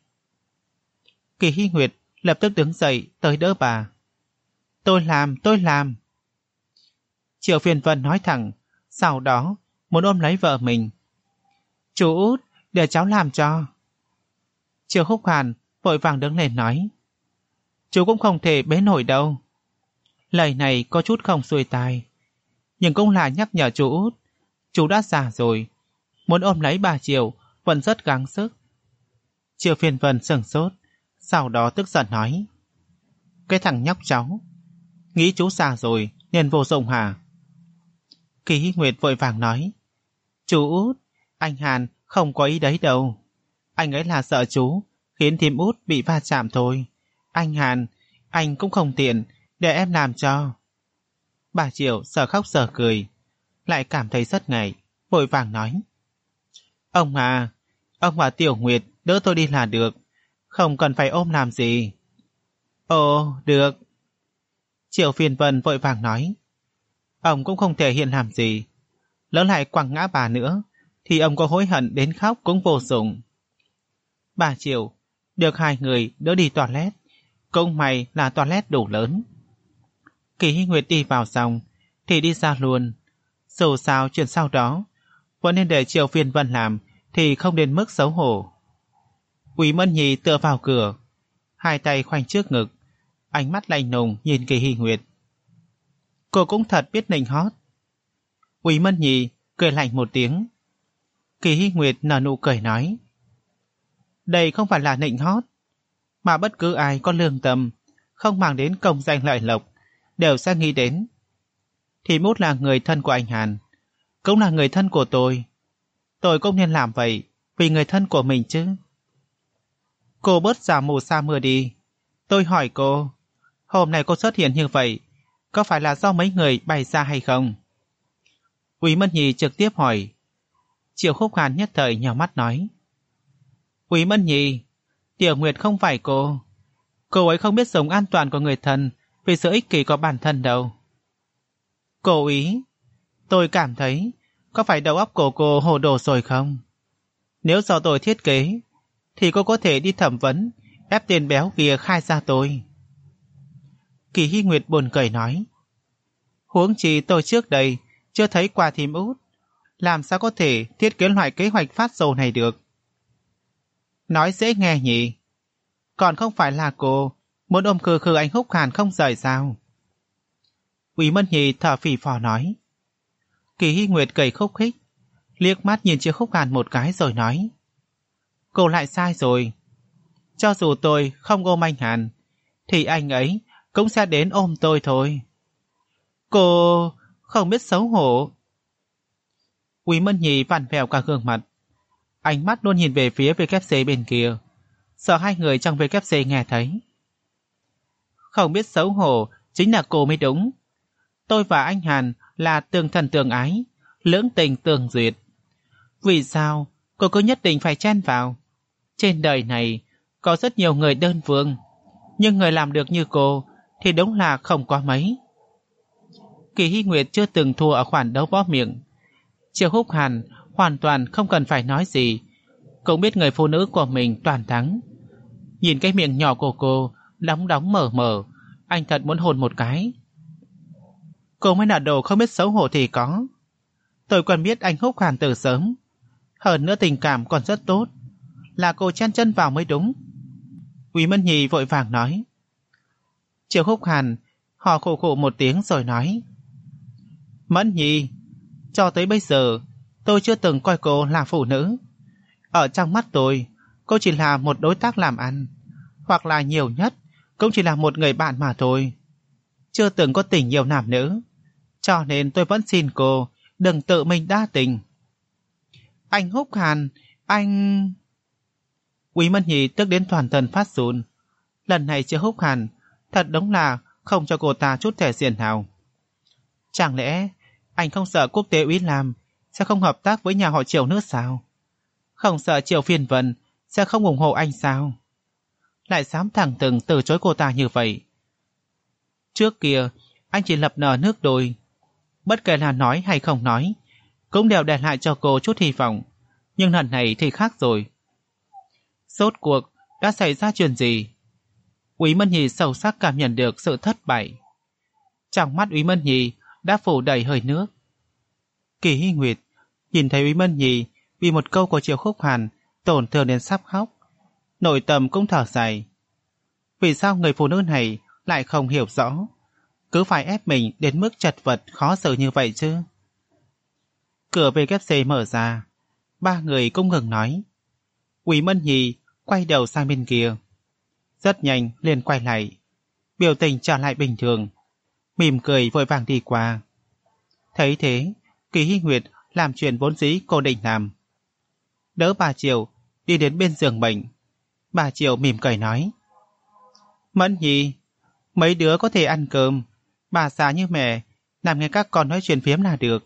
Kỳ Hy Nguyệt lập tức đứng dậy tới đỡ bà. Tôi làm, tôi làm. Triệu Phiên Vân nói thẳng, sau đó muốn ôm lấy vợ mình. Chú út, để cháu làm cho. Triệu Khúc Hàn vội vàng đứng lên nói, chú cũng không thể bế nổi đâu. Lời này có chút không xuôi tai, nhưng cũng là nhắc nhở chú út. Chú đã già rồi, muốn ôm lấy bà Triệu vẫn rất gắng sức. Triệu Phiên Vân sửng sốt, sau đó tức giận nói, cái thằng nhóc cháu, nghĩ chú già rồi nên vô dụng hả? Kỳ Hy Nguyệt vội vàng nói, chú út, anh Hàn không có ý đấy đâu. Anh ấy là sợ chú khiến thím út bị va chạm thôi. Anh Hàn, anh cũng không tiện để em làm cho. Bà Triệu sợ khóc sợ cười, lại cảm thấy rất ngại, vội vàng nói, ông à, ông và Tiểu Nguyệt đỡ tôi đi là được, không cần phải ôm làm gì. Ồ, được. Triệu Phiên Vân vội vàng nói, ông cũng không thể hiện làm gì, lỡ lại quăng ngã bà nữa thì ông có hối hận đến khóc cũng vô dụng. Bà Triệu được hai người đỡ đi toilet, cũng may là toilet đủ lớn. Kỳ Hy Nguyệt đi vào xong thì đi ra luôn. Dù sao chuyện sau đó vẫn nên để Triệu Phiên Vân làm thì không đến mức xấu hổ. Quý Mẫn Nhi tựa vào cửa, hai tay khoanh trước ngực, ánh mắt lạnh lùng nhìn Kỳ Hy Nguyệt. Cô cũng thật biết nịnh hót. Úy Mân Nhi cười lạnh một tiếng. Kỳ Hy Nguyệt nở nụ cười nói. Đây không phải là nịnh hót, mà bất cứ ai có lương tâm, không mang đến công danh lợi lộc, đều sẽ nghĩ đến. Thì Mút là người thân của anh Hàn, cũng là người thân của tôi. Tôi cũng nên làm vậy vì người thân của mình chứ. Cô bớt giả mù sa mưa đi. Tôi hỏi cô, hôm nay cô xuất hiện như vậy, có phải là do mấy người bày ra hay không? Úy Mân Nhi trực tiếp hỏi. Triệu Khúc Hàn nhất thời nhào mắt nói. Úy Mân Nhi, Tiểu Nguyệt không phải cô. Cô ấy không biết sống an toàn của người thân vì sự ích kỷ của bản thân đâu. Cô ý, tôi cảm thấy có phải đầu óc của cô hồ đồ rồi không? Nếu do tôi thiết kế, thì cô có thể đi thẩm vấn, ép tên béo kia khai ra tôi. Kỳ Hy Nguyệt buồn cười nói. Huống chi tôi trước đây chưa thấy qua thím út, làm sao có thể thiết kế loại kế hoạch phát dầu này được? Nói dễ nghe nhỉ? Còn không phải là cô muốn ôm khư khư anh Húc Hàn không rời sao? Úy Mân Nhi thở phì phò nói. Kỳ Hy Nguyệt cười khúc khích, liếc mắt nhìn Triệu Khúc Hàn một cái rồi nói. Cô lại sai rồi. Cho dù tôi không ôm anh Hàn, thì anh ấy cũng sẽ đến ôm tôi thôi. Cô không biết xấu hổ. Úy Mân Nhi vặn vẹo cả gương mặt, ánh mắt luôn nhìn về phía vê kép xê bên kia, sợ hai người trong vê kép xê nghe thấy. Không biết xấu hổ chính là cô mới đúng. Tôi và anh Hàn là tương thân tương ái, lưỡng tình tương duyệt. Vì sao cô cứ nhất định phải chen vào? Trên đời này có rất nhiều người đơn phương, nhưng người làm được như cô thì đúng là không có mấy. Kỳ Hy Nguyệt chưa từng thua ở khoản đấu võ miệng. Triệu Húc Hàn hoàn toàn không cần phải nói gì, cũng biết người phụ nữ của mình toàn thắng. Nhìn cái miệng nhỏ của cô đóng đóng mở mở, anh thật muốn hôn một cái. Cô mới là đồ không biết xấu hổ thì có. Tôi còn biết anh Húc Hàn từ sớm, hơn nữa tình cảm còn rất tốt, là cô chen chân vào mới đúng. Úy Mân Nhi vội vàng nói. Triệu Húc Hàn hò khổ khổ một tiếng rồi nói. Mẫn Nhi, cho tới bây giờ tôi chưa từng coi cô là phụ nữ. Ở trong mắt tôi, cô chỉ là một đối tác làm ăn, hoặc là nhiều nhất cũng chỉ là một người bạn mà thôi, chưa từng có tình yêu nam nữ. Cho nên tôi vẫn xin cô đừng tự mình đa tình. Anh Húc Hàn, anh... Úy Mân Nhi tức đến toàn thân phát run. Lần này Triệu Húc Hàn thật đúng là không cho cô ta chút thể diện nào. Chẳng lẽ anh không sợ quốc tế Úy Lam sẽ không hợp tác với nhà họ Triệu nữa sao? Không sợ Triệu Phiên Vân sẽ không ủng hộ anh sao? Lại dám thẳng thừng từ chối cô ta như vậy. Trước kia anh chỉ lập nờ nước đôi, bất kể là nói hay không nói cũng đều để lại cho cô chút hy vọng. Nhưng lần này thì khác rồi. Rốt cuộc đã xảy ra chuyện gì? Úy Mân Nhi sâu sắc cảm nhận được sự thất bại. Trong mắt Úy Mân Nhi đã phủ đầy hơi nước. Kỳ Hy Nguyệt nhìn thấy Úy Mân Nhi vì một câu của Triệu Khúc Hàn tổn thương đến sắp khóc, nội tâm cũng thở dài. Vì sao người phụ nữ này lại không hiểu rõ, cứ phải ép mình đến mức chật vật khó xử như vậy chứ? Cửa vê kép xê mở ra, ba người cũng ngừng nói. Úy Mân Nhi quay đầu sang bên kia, rất nhanh liền quay lại, biểu tình trở lại bình thường, mỉm cười vội vàng đi qua. Thấy thế, Kỳ Hy Nguyệt làm chuyện vốn dĩ cô định làm, đỡ bà Triệu đi đến bên giường bệnh. Bà Triệu mỉm cười nói. Mẫn Nhi, mấy đứa có thể ăn cơm, bà già như mẹ làm nghe các con nói chuyện phiếm là được.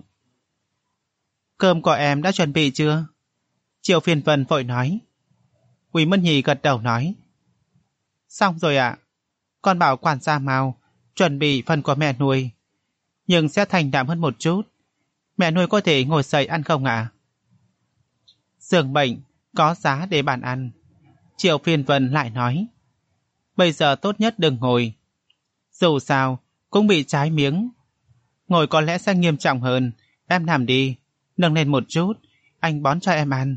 Cơm của em đã chuẩn bị chưa? Triệu Phiền Vân vội nói. Úy Mân Nhi gật đầu nói. Xong rồi ạ. Con bảo quản gia Mao chuẩn bị phần của mẹ nuôi, nhưng sẽ thành đạm hơn một chút. Mẹ nuôi có thể ngồi dậy ăn không ạ? Giường bệnh có giá để bàn ăn. Triệu Phiền Vân lại nói. Bây giờ tốt nhất đừng ngồi, dù sao cũng bị trái miếng. Ngồi có lẽ sẽ nghiêm trọng hơn. Em nằm đi, nâng lên một chút, anh bón cho em ăn.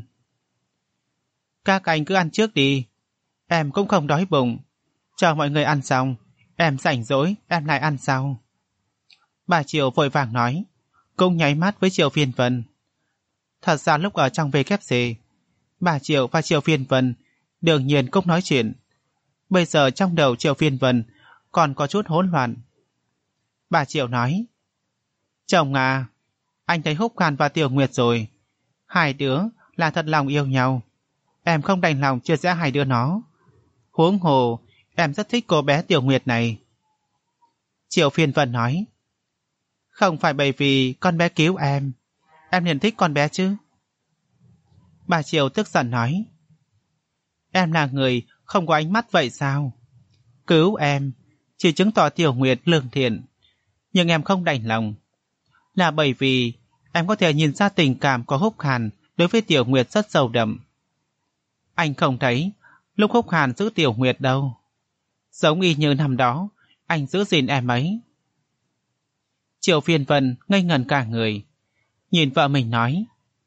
Các anh cứ ăn trước đi, em cũng không đói bụng. Chờ mọi người ăn xong, em rảnh rỗi em lại ăn sau. Bà Triệu vội vàng nói, cũng nháy mắt với Triệu Phiên Vân. Thật ra lúc ở trong vê kép xê, bà Triệu và Triệu Phiên Vân đương nhiên cũng nói chuyện. Bây giờ trong đầu Triệu Phiên Vân còn có chút hỗn loạn. Bà Triệu nói, chồng à, anh thấy Húc Hàn và Tiểu Nguyệt rồi. Hai đứa là thật lòng yêu nhau. Em không đành lòng chia rẽ hai đứa nó. Huống hồ, em rất thích cô bé Tiểu Nguyệt này. Triệu Phiên Vân nói, không phải bởi vì con bé cứu em, em liền thích con bé chứ. Bà Triệu tức giận nói, em là người không có ánh mắt vậy sao? Cứu em chỉ chứng tỏ Tiểu Nguyệt lương thiện, nhưng em không đành lòng là bởi vì em có thể nhìn ra tình cảm của Húc Hàn đối với Tiểu Nguyệt rất sâu đậm. Anh không thấy lúc Húc Hàn giữ Tiểu Nguyệt đâu, giống y như năm đó anh giữ gìn em ấy. Triệu Phiên Vân ngây ngẩn cả người, nhìn vợ mình nói,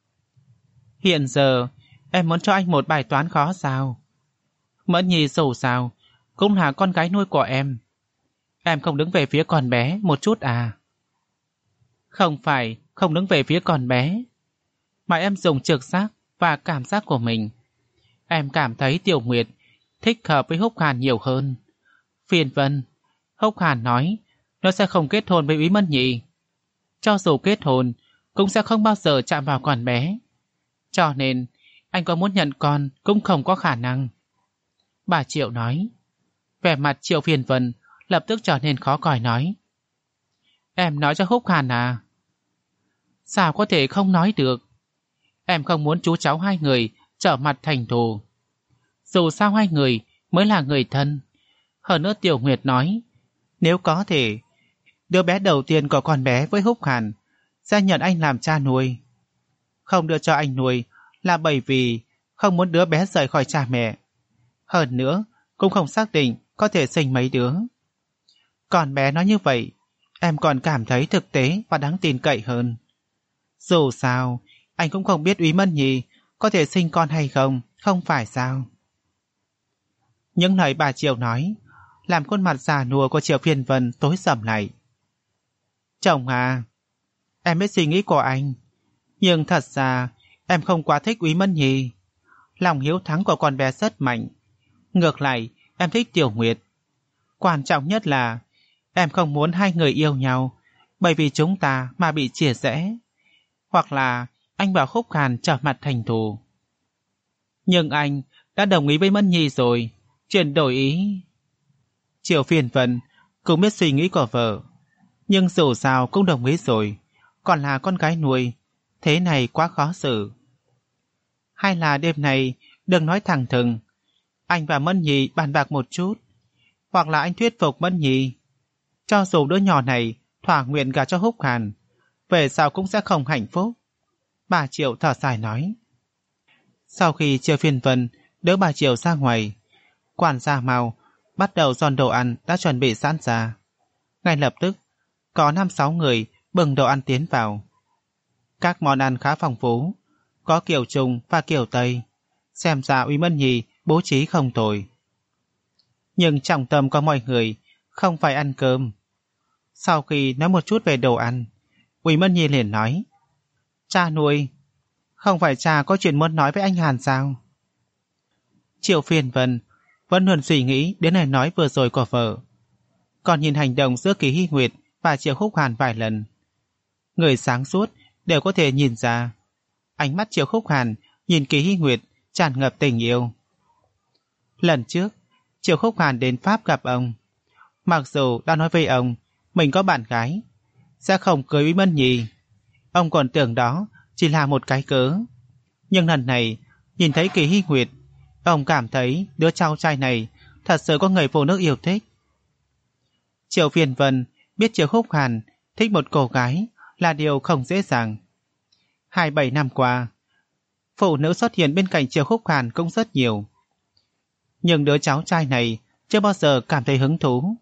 hiện giờ em muốn cho anh một bài toán khó sao? Mẫn Nhi dù sao cũng là con gái nuôi của em, em không đứng về phía con bé một chút à? Không phải không đứng về phía con bé, mà em dùng trực giác và cảm giác của mình. Em cảm thấy Tiểu Nguyệt thích hợp với Húc Hàn nhiều hơn. Phiên Vân, Húc Hàn nói nó sẽ không kết hôn với Úy Mẫn Nhi. Cho dù kết hôn cũng sẽ không bao giờ chạm vào con bé. Cho nên anh có muốn nhận con cũng không có khả năng. Bà Triệu nói. Vẻ mặt Triệu Phiên Vân lập tức trở nên khó coi nói, em nói cho Húc Hàn à? Sao có thể không nói được? Em không muốn chú cháu hai người trở mặt thành thù. Dù sao hai người mới là người thân. Hơn nữa Tiểu Nguyệt nói, nếu có thể, đứa bé đầu tiên của con bé với Húc Hàn sẽ nhận anh làm cha nuôi. Không đưa cho anh nuôi là bởi vì không muốn đứa bé rời khỏi cha mẹ. Hơn nữa, cũng không xác định có thể sinh mấy đứa. Con bé nói như vậy, em còn cảm thấy thực tế và đáng tin cậy hơn. Dù sao, anh cũng không biết Úy Mẫn Nhi có thể sinh con hay không, không phải sao? Những lời bà Triệu nói làm khuôn mặt già nua của Triệu Phiên Vân tối sầm lại. Chồng à, em biết suy nghĩ của anh, nhưng thật ra em không quá thích Úy Mẫn Nhi. Lòng hiếu thắng của con bé rất mạnh. Ngược lại, em thích Tiểu Nguyệt. Quan trọng nhất là em không muốn hai người yêu nhau bởi vì chúng ta mà bị chia rẽ, hoặc là anh bảo Húc Hàn trở mặt thành thù. Nhưng anh đã đồng ý với Mẫn Nhi rồi, chuyển đổi ý. Triệu Phiên Vân cũng biết suy nghĩ của vợ, nhưng dù sao cũng đồng ý rồi, còn là con gái nuôi, thế này quá khó xử. Hay là đêm này đừng nói thẳng thừng, anh và Mẫn Nhi bàn bạc một chút, hoặc là anh thuyết phục Mẫn Nhi, cho dù đứa nhỏ này thỏa nguyện gả cho Húc Hàn, về sau cũng sẽ không hạnh phúc. Bà Triệu thở dài nói. Sau khi Triệu Phiên Vân đỡ bà Triệu ra ngoài, quản gia Mao bắt đầu dọn đồ ăn đã chuẩn bị sẵn ra. Ngay lập tức, có năm sáu người bưng đồ ăn tiến vào. Các món ăn khá phong phú, có kiểu Trung và kiểu Tây. Xem ra Úy Mẫn Nhi bố trí không tồi. Nhưng trọng tâm của mọi người không phải ăn cơm. Sau khi nói một chút về đồ ăn, Úy Mẫn Nhi liền nói, cha nuôi, không phải cha có chuyện muốn nói với anh Hàn sao? Triệu Phiên Vân vẫn luôn suy nghĩ đến lời nói vừa rồi của vợ, còn nhìn hành động giữa Kỳ Hy Nguyệt và Triệu Húc Hàn vài lần. Người sáng suốt đều có thể nhìn ra, ánh mắt Triệu Húc Hàn nhìn Kỳ Hy Nguyệt tràn ngập tình yêu. Lần trước, Triệu Húc Hàn đến Pháp gặp ông. Mặc dù đã nói với ông mình có bạn gái, sẽ không cưới Úy Mẫn Nhi, ông còn tưởng đó chỉ là một cái cớ. Nhưng lần này, nhìn thấy Kỳ Hy Nguyệt, ông cảm thấy đứa cháu trai này thật sự có người phụ nữ yêu thích. Triệu Phiên Vân biết Triệu Húc Hàn thích một cô gái là điều không dễ dàng. Hai bảy năm qua, phụ nữ xuất hiện bên cạnh Triệu Húc Hàn cũng rất nhiều. Nhưng đứa cháu trai này chưa bao giờ cảm thấy hứng thú.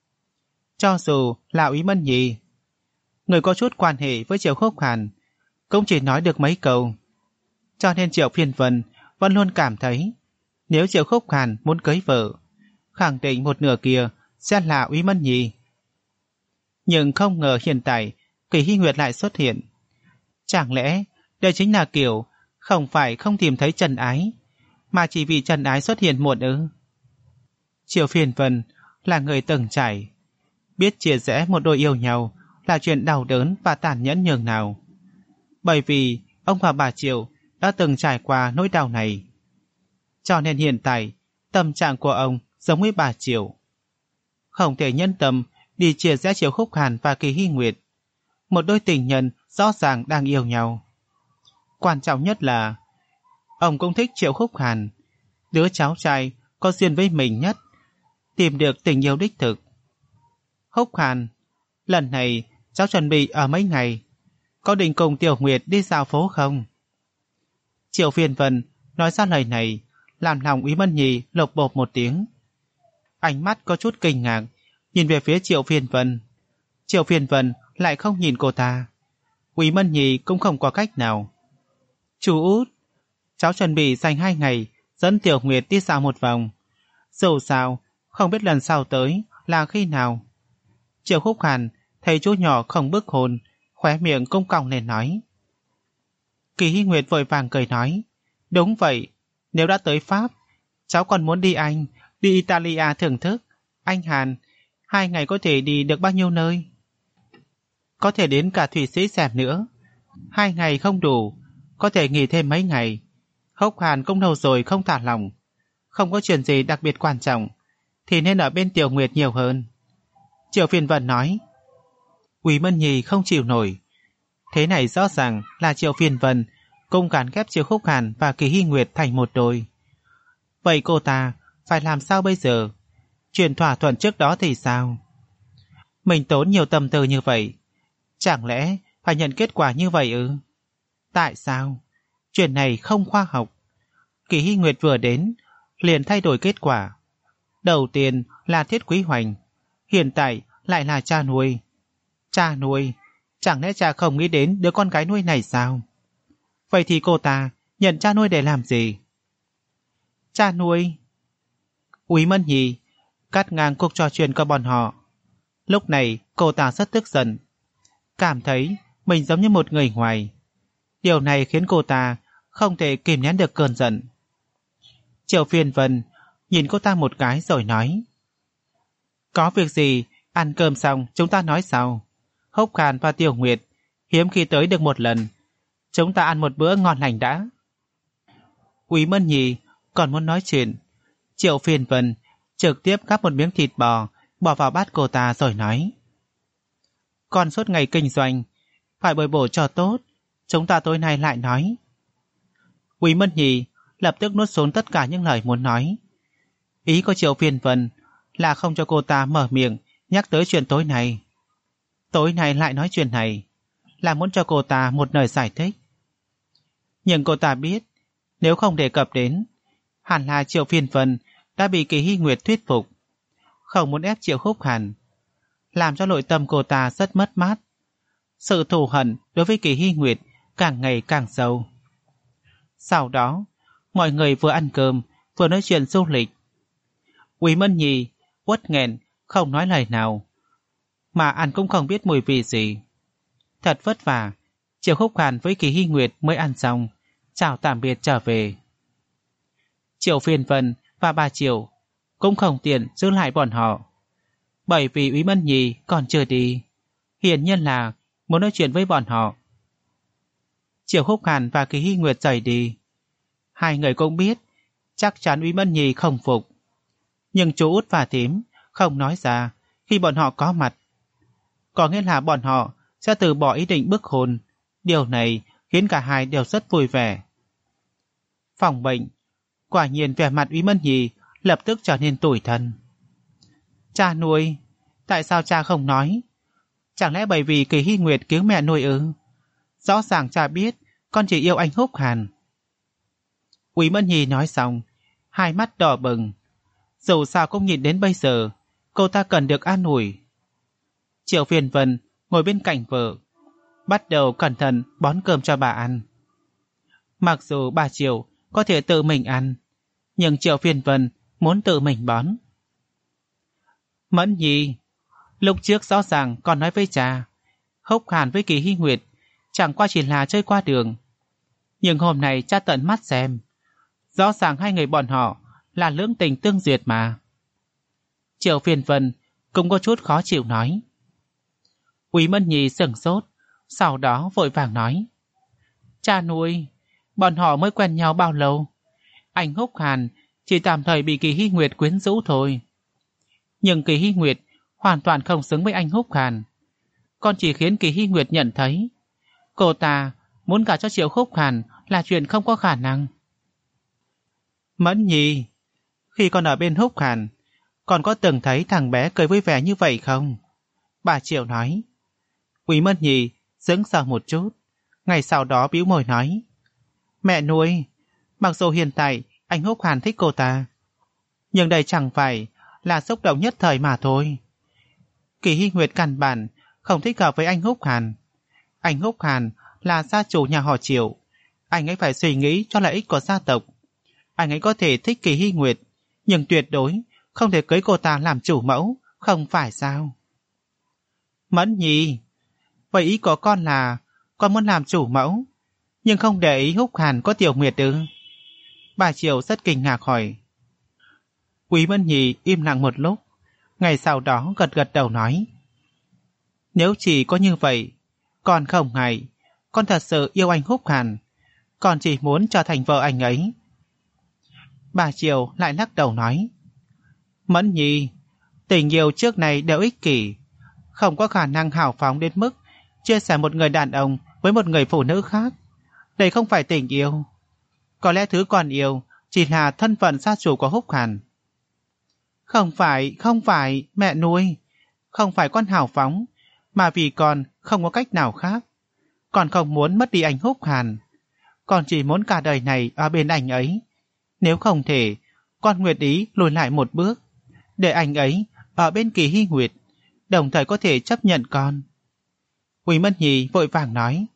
Cho dù là Úy Mẫn Nhi, người có chút quan hệ với Triệu Húc Hàn, cũng chỉ nói được mấy câu. Cho nên Triệu Phiên Vân vẫn luôn cảm thấy nếu Triệu Húc Hàn muốn cưới vợ, khẳng định một nửa kia sẽ là Úy Mẫn Nhi. Nhưng không ngờ hiện tại Kỳ Hy Nguyệt lại xuất hiện. Chẳng lẽ đây chính là kiểu không phải không tìm thấy Trần Ái, mà chỉ vì Trần Ái xuất hiện muộn ư? Triệu Phiên Vân là người từng trải, biết chia rẽ một đôi yêu nhau là chuyện đau đớn và tàn nhẫn nhường nào. Bởi vì ông và bà Triệu đã từng trải qua nỗi đau này, cho nên hiện tại tâm trạng của ông giống với bà Triệu. Không thể nhân tâm đi chia rẽ Triệu Khúc Hàn và Kỳ Hy Nguyệt, một đôi tình nhân rõ ràng đang yêu nhau. Quan trọng nhất là ông cũng thích Triệu Khúc Hàn, đứa cháu trai có duyên với mình nhất, tìm được tình yêu đích thực. Khúc Hàn, lần này cháu chuẩn bị ở mấy ngày, có định cùng Tiểu Nguyệt đi dạo phố không? Triệu Phiên Vân nói ra lời này làm lòng Úy Mân Nhi lộc bộp một tiếng. Ánh mắt có chút kinh ngạc nhìn về phía Triệu Phiên Vân. Triệu Phiên Vân lại không nhìn cô ta. Úy Mân Nhi cũng không có cách nào. Chú út, cháu chuẩn bị dành hai ngày dẫn Tiểu Nguyệt đi dạo một vòng. Dù sao không biết lần sau tới là khi nào. Triệu Khúc Hàn thấy chú nhỏ không bức hồn, khóe miệng cong cong lên nói. Kỳ Hy Nguyệt vội vàng cười nói, đúng vậy, nếu đã tới Pháp, cháu còn muốn đi Anh, đi Italia thưởng thức. Anh Hàn, hai ngày có thể đi được bao nhiêu nơi? Có thể đến cả Thụy Sĩ xem nữa. Hai ngày không đủ, có thể nghỉ thêm mấy ngày. Khúc Hàn cũng lâu rồi không thả lòng, không có chuyện gì đặc biệt quan trọng, thì nên ở bên Tiểu Nguyệt nhiều hơn. Triệu Phiên Vân nói. Úy Mân Nhi không chịu nổi. Thế này rõ ràng là Triệu Phiên Vân cùng gắn ghép Triệu Khúc Hàn và Kỳ Hy Nguyệt thành một đôi. Vậy cô ta phải làm sao bây giờ? Chuyện thỏa thuận trước đó thì sao? Mình tốn nhiều tâm tư như vậy, chẳng lẽ phải nhận kết quả như vậy ư? Tại sao? Chuyện này không khoa học. Kỳ Hy Nguyệt vừa đến liền thay đổi kết quả. Đầu tiên là Thiết Quý Hoành, hiện tại lại là cha nuôi. Cha nuôi, chẳng lẽ cha không nghĩ đến đứa con gái nuôi này sao? Vậy thì cô ta nhận cha nuôi để làm gì? Cha nuôi? Úy Mân Nhi cắt ngang cuộc trò chuyện của bọn họ. Lúc này cô ta rất tức giận, cảm thấy mình giống như một người ngoài. Điều này khiến cô ta không thể kìm nén được cơn giận. Triệu Phiên Vân nhìn cô ta một cái rồi nói, có việc gì, ăn cơm xong chúng ta nói sau. Khúc Hàn và Tiểu Nguyệt hiếm khi tới được một lần, chúng ta ăn một bữa ngon lành đã. Úy Mân Nhi còn muốn nói chuyện, Triệu Phiên Vân trực tiếp gắp một miếng thịt bò bỏ vào bát cô ta rồi nói, còn suốt ngày kinh doanh, phải bồi bổ cho tốt, chúng ta tối nay lại nói. Úy Mân Nhi lập tức nuốt xuống tất cả những lời muốn nói. Ý của Triệu Phiên Vân là không cho cô ta mở miệng nhắc tới chuyện tối nay. Tối nay lại nói chuyện này là muốn cho cô ta một lời giải thích. Nhưng cô ta biết nếu không đề cập đến, hẳn là Triệu Phiên Vân đã bị Kỳ Hy Nguyệt thuyết phục, không muốn ép Triệu Khúc Hàn, làm cho nội tâm cô ta rất mất mát. Sự thù hận đối với Kỳ Hy Nguyệt càng ngày càng sâu. Sau đó mọi người vừa ăn cơm vừa nói chuyện du lịch. Úy Mân Nhi uất nghẹn không nói lời nào, mà ăn cũng không biết mùi vị gì. Thật vất vả, Triệu Khúc Hàn với Kỳ Hy Nguyệt mới ăn xong, chào tạm biệt trở về. Triệu Phiên Vân và bà Triệu cũng không tiện giữ lại bọn họ, bởi vì Úy Mân Nhi còn chưa đi, hiển nhiên là muốn nói chuyện với bọn họ. Triệu Khúc Hàn và Kỳ Hy Nguyệt rời đi. Hai người cũng biết chắc chắn Úy Mân Nhi không phục, nhưng chú út và thím không nói ra khi bọn họ có mặt, có nghĩa là bọn họ sẽ từ bỏ ý định bức hôn. Điều này khiến cả hai đều rất vui vẻ. Phòng bệnh, quả nhiên vẻ mặt Úy Mân Nhi lập tức trở nên tủi thân. Cha nuôi, tại sao cha không nói? Chẳng lẽ bởi vì Kỳ Hy Nguyệt cứu mẹ nuôi ư? Rõ ràng cha biết con chỉ yêu anh Khúc Hàn. Úy Mân Nhi nói xong, hai mắt đỏ bừng. Dù sao cũng nhìn đến bây giờ, cô ta cần được an ủi. Triệu Phiên Vân ngồi bên cạnh vợ, bắt đầu cẩn thận bón cơm cho bà ăn. Mặc dù bà Triệu có thể tự mình ăn, nhưng Triệu Phiên Vân muốn tự mình bón. Mẫn Nhi, Lúc trước rõ ràng còn nói với cha, Húc Hàn với Kỳ Hy Nguyệt chẳng qua chỉ là chơi qua đường. Nhưng hôm nay cha tận mắt xem, rõ ràng hai người bọn họ là lưỡng tình tương duyệt mà. Triệu Phiền Vân cũng có chút khó chịu nói. Úy Mân Nhi sửng sốt, sau đó vội vàng nói. Cha nuôi, bọn họ mới quen nhau bao lâu? Anh Húc Hàn chỉ tạm thời bị Kỳ Hy Nguyệt quyến rũ thôi. Nhưng Kỳ Hy Nguyệt hoàn toàn không xứng với anh Húc Hàn. Con chỉ khiến Kỳ Hy Nguyệt nhận thấy cô ta muốn gả cho Triệu Húc Hàn là chuyện không có khả năng. Mẫn Nhi, khi con ở bên Húc Hàn, con có từng thấy thằng bé cười vui vẻ như vậy không? Bà Triệu nói. Úy Mẫn Nhi sững sờ một chút, ngày sau đó bĩu môi nói. Mẹ nuôi, mặc dù hiện tại anh Húc Hàn thích cô ta, nhưng đây chẳng phải là xúc động nhất thời mà thôi. Kỳ Hy Nguyệt căn bản không thích hợp với anh Húc Hàn. Anh Húc Hàn là gia chủ nhà họ Triệu, anh ấy phải suy nghĩ cho lợi ích của gia tộc. Anh ấy có thể thích Kỳ Hy Nguyệt, nhưng tuyệt đối không thể cưới cô ta làm chủ mẫu, không phải sao? Mẫn Nhi, vậy ý của con là con muốn làm chủ mẫu, nhưng không để ý Húc Hàn có Tiểu Nguyệt ư? Bà Triệu rất kinh ngạc hỏi. Úy Mẫn Nhi im lặng một lúc, ngày sau đó gật gật đầu nói. Nếu chỉ có như vậy, con không ngại, con thật sự yêu anh Húc Hàn, con chỉ muốn trở thành vợ anh ấy. Bà Triệu lại lắc đầu nói. Mẫn Nhi, tình yêu trước này đều ích kỷ, không có khả năng hào phóng đến mức chia sẻ một người đàn ông với một người phụ nữ khác. Đây không phải tình yêu. Có lẽ thứ con yêu chỉ là thân phận gia chủ của Húc Hàn. Không phải, không phải, mẹ nuôi. Không phải con hào phóng, mà vì con không có cách nào khác. Con không muốn mất đi anh Húc Hàn. Con chỉ muốn cả đời này ở bên anh ấy. Nếu không thể, con nguyện ý lùi lại một bước, để anh ấy ở bên Kỳ Hy Nguyệt, đồng thời có thể chấp nhận con. Úy Mẫn Nhi vội vàng nói.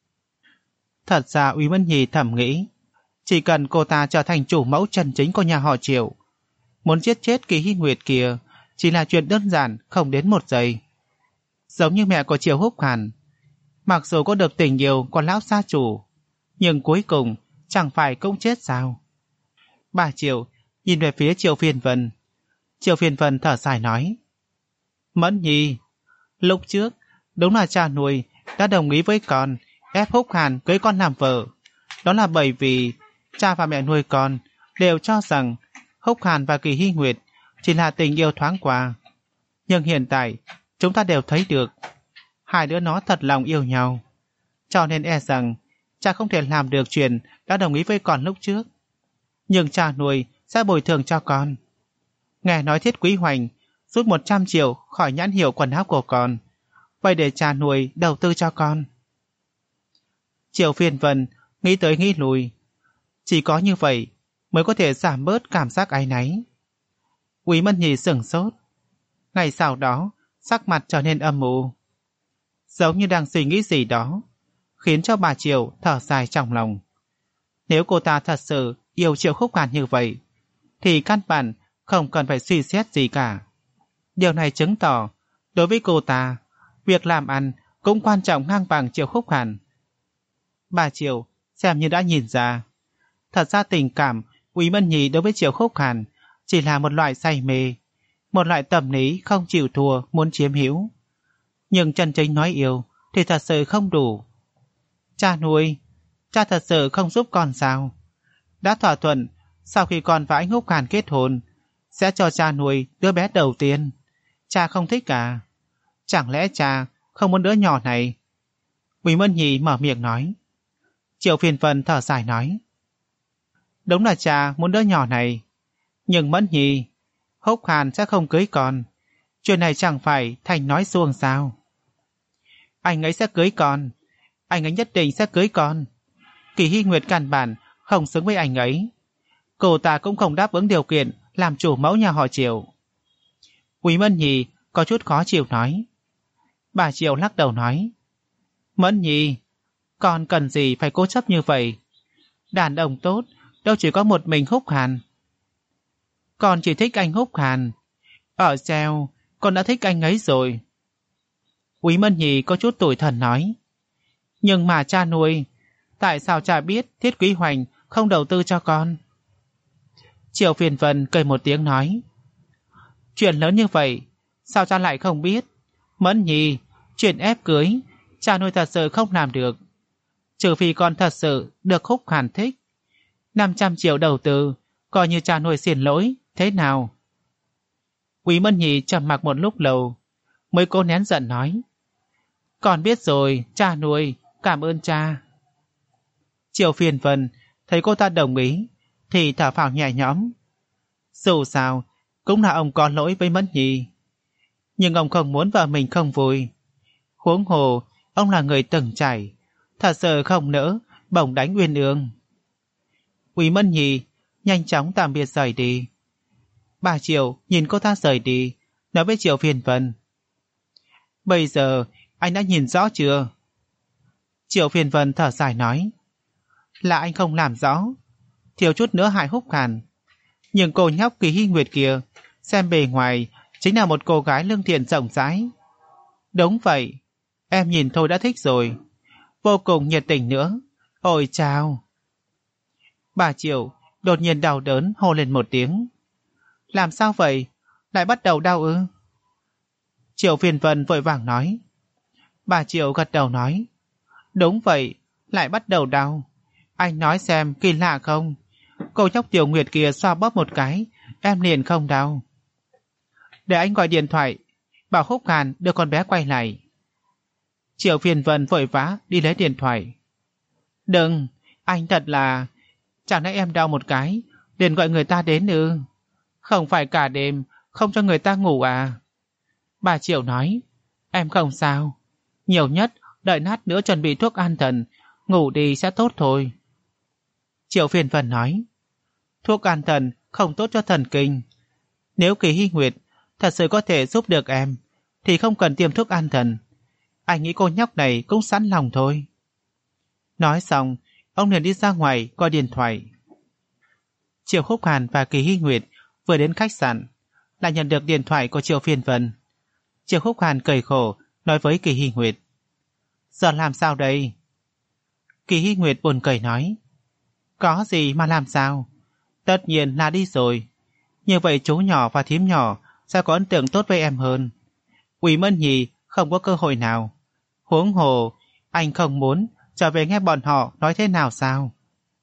Thật ra Úy Mẫn Nhi thầm nghĩ, chỉ cần cô ta trở thành chủ mẫu chân chính của nhà họ Triệu, muốn giết chết Kỳ Hy Nguyệt kia chỉ là chuyện đơn giản, không đến một giây. Giống như mẹ của Triệu Húc Hàn, mặc dù có được tình yêu của lão gia chủ, nhưng cuối cùng chẳng phải cũng chết sao? Bà Triệu nhìn về phía Triệu Phiền Vân. Triệu Phiền Vân thở dài nói. Mẫn Nhi, lúc trước đúng là cha nuôi đã đồng ý với con ép Húc Hàn cưới con làm vợ. Đó là bởi vì cha và mẹ nuôi con đều cho rằng Húc Hàn và Kỳ Hy Nguyệt chỉ là tình yêu thoáng qua. Nhưng hiện tại chúng ta đều thấy được hai đứa nó thật lòng yêu nhau, cho nên e rằng cha không thể làm được chuyện đã đồng ý với con lúc trước. Nhưng cha nuôi sẽ bồi thường cho con. Nghe nói Thiết Quý Hoành rút một trăm triệu khỏi nhãn hiệu quần áo của con, vậy để cha nuôi đầu tư cho con. Triệu Phiền Vân nghĩ tới nghĩ lui, chỉ có như vậy mới có thể giảm bớt cảm giác áy náy. Úy Mẫn Nhi sửng sốt, ngày sau đó sắc mặt trở nên âm u, giống như đang suy nghĩ gì đó, khiến cho bà Triệu thở dài trong lòng. Nếu cô ta thật sự yêu Triệu Húc Hàn như vậy, thì căn bản không cần phải suy xét gì cả. Điều này chứng tỏ đối với cô ta, việc làm ăn cũng quan trọng ngang bằng Triệu Húc Hàn. Bà Triệu xem như đã nhìn ra, thật ra tình cảm Úy Mẫn Nhi đối với Triệu Húc Hàn chỉ là một loại say mê, một loại tâm lý không chịu thua muốn chiếm hữu. Nhưng chân chính nói yêu thì thật sự không đủ. Cha nuôi, cha thật sự không giúp con sao? Đã thỏa thuận sau khi con và anh Húc Hàn kết hôn sẽ cho cha nuôi đứa bé đầu tiên. Cha không thích à? Chẳng lẽ cha không muốn đứa nhỏ này? Úy Mẫn Nhi mở miệng nói. Triệu Phiền Vân thở dài nói. Đúng là cha muốn đứa nhỏ này, nhưng Mẫn Nhi, Húc Hàn sẽ không cưới con. Chuyện này chẳng phải thành nói suông sao? Anh ấy sẽ cưới con, anh ấy nhất định sẽ cưới con. Kỳ Hy Nguyệt căn bản không xứng với anh ấy. Cô ta cũng không đáp ứng điều kiện làm chủ mẫu nhà họ Triệu. Úy Mẫn Nhi có chút khó chịu nói. Bà Triệu lắc đầu nói. Mẫn Nhi, con cần gì phải cố chấp như vậy? Đàn ông tốt đâu chỉ có một mình Húc Hàn. Con chỉ thích anh Húc Hàn. Ở gieo, con đã thích anh ấy rồi. Úy Mân Nhì có chút tủi thân nói. Nhưng mà cha nuôi, tại sao cha biết Thiết Quý Hoành không đầu tư cho con? Triệu Phiền Vân cười một tiếng nói. Chuyện lớn như vậy, sao cha lại không biết? Mẫn Nhì, chuyện ép cưới, cha nuôi thật sự không làm được. Trừ phi con thật sự được Húc Hàn thích. năm trăm triệu đầu tư, coi như cha nuôi xin lỗi, thế nào? Úy Mân Nhì trầm mặc một lúc lâu, mới cố nén giận nói. Con biết rồi, cha nuôi, cảm ơn cha. Triệu Phiền Vân thấy cô ta đồng ý, thì thở phào nhẹ nhõm. Dù sao, cũng là ông có lỗi với Mẫn Nhì. Nhưng ông không muốn vợ mình không vui. Huống hồ, ông là người từng trải, thật sự không nỡ bổng đánh Uyên Ương. Úy Mẫn Nhì nhanh chóng tạm biệt rời đi. Bà Triệu nhìn cô ta rời đi, nói với Triệu Phiền Vân. Bây giờ anh đã nhìn rõ chưa? Triệu Phiền Vân thở dài nói. Là anh không làm rõ, thiếu chút nữa hại Húc Hàn. Nhưng cô nhóc Kỳ Hy Nguyệt kia, xem bề ngoài chính là một cô gái lương thiện rộng rãi. Đúng vậy, em nhìn thôi đã thích rồi. Vô cùng nhiệt tình nữa. Ôi chao! Bà Triệu đột nhiên đau đớn hô lên một tiếng. Làm sao vậy? Lại bắt đầu đau ư? Triệu Phiền Vân vội vàng nói. Bà Triệu gật đầu nói. Đúng vậy, lại bắt đầu đau. Anh nói xem kỳ lạ không? Cô nhóc Tiểu Nguyệt kia xoa bóp một cái, em liền không đau. Để anh gọi điện thoại, bảo Húc Hàn đưa con bé quay lại. Triệu Phiền Vân vội vã đi lấy điện thoại. Đừng, anh thật là... Chẳng lẽ em đau một cái, liền gọi người ta đến ư? Không phải cả đêm, không cho người ta ngủ à? Bà Triệu nói, em không sao. Nhiều nhất, đợi nát nữa chuẩn bị thuốc an thần, ngủ đi sẽ tốt thôi. Triệu Phiền Vân nói, thuốc an thần không tốt cho thần kinh. Nếu Kỳ Hy Nguyệt thật sự có thể giúp được em, thì không cần tiêm thuốc an thần. Anh nghĩ cô nhóc này cũng sẵn lòng thôi. Nói xong, ông liền đi ra ngoài gọi điện thoại. Triệu Húc Hàn và Kỳ Hy Nguyệt vừa đến khách sạn, lại nhận được điện thoại của Triệu Phiền Vân. Triệu Húc Hàn cười khổ nói với Kỳ Hy Nguyệt. Giờ làm sao đây? Kỳ Hy Nguyệt buồn cười nói. Có gì mà làm sao? Tất nhiên là đi rồi. Như vậy chú nhỏ và thím nhỏ sẽ có ấn tượng tốt với em hơn. Úy Mân Nhì không có cơ hội nào. Huống hồ, anh không muốn trở về nghe bọn họ nói thế nào sao?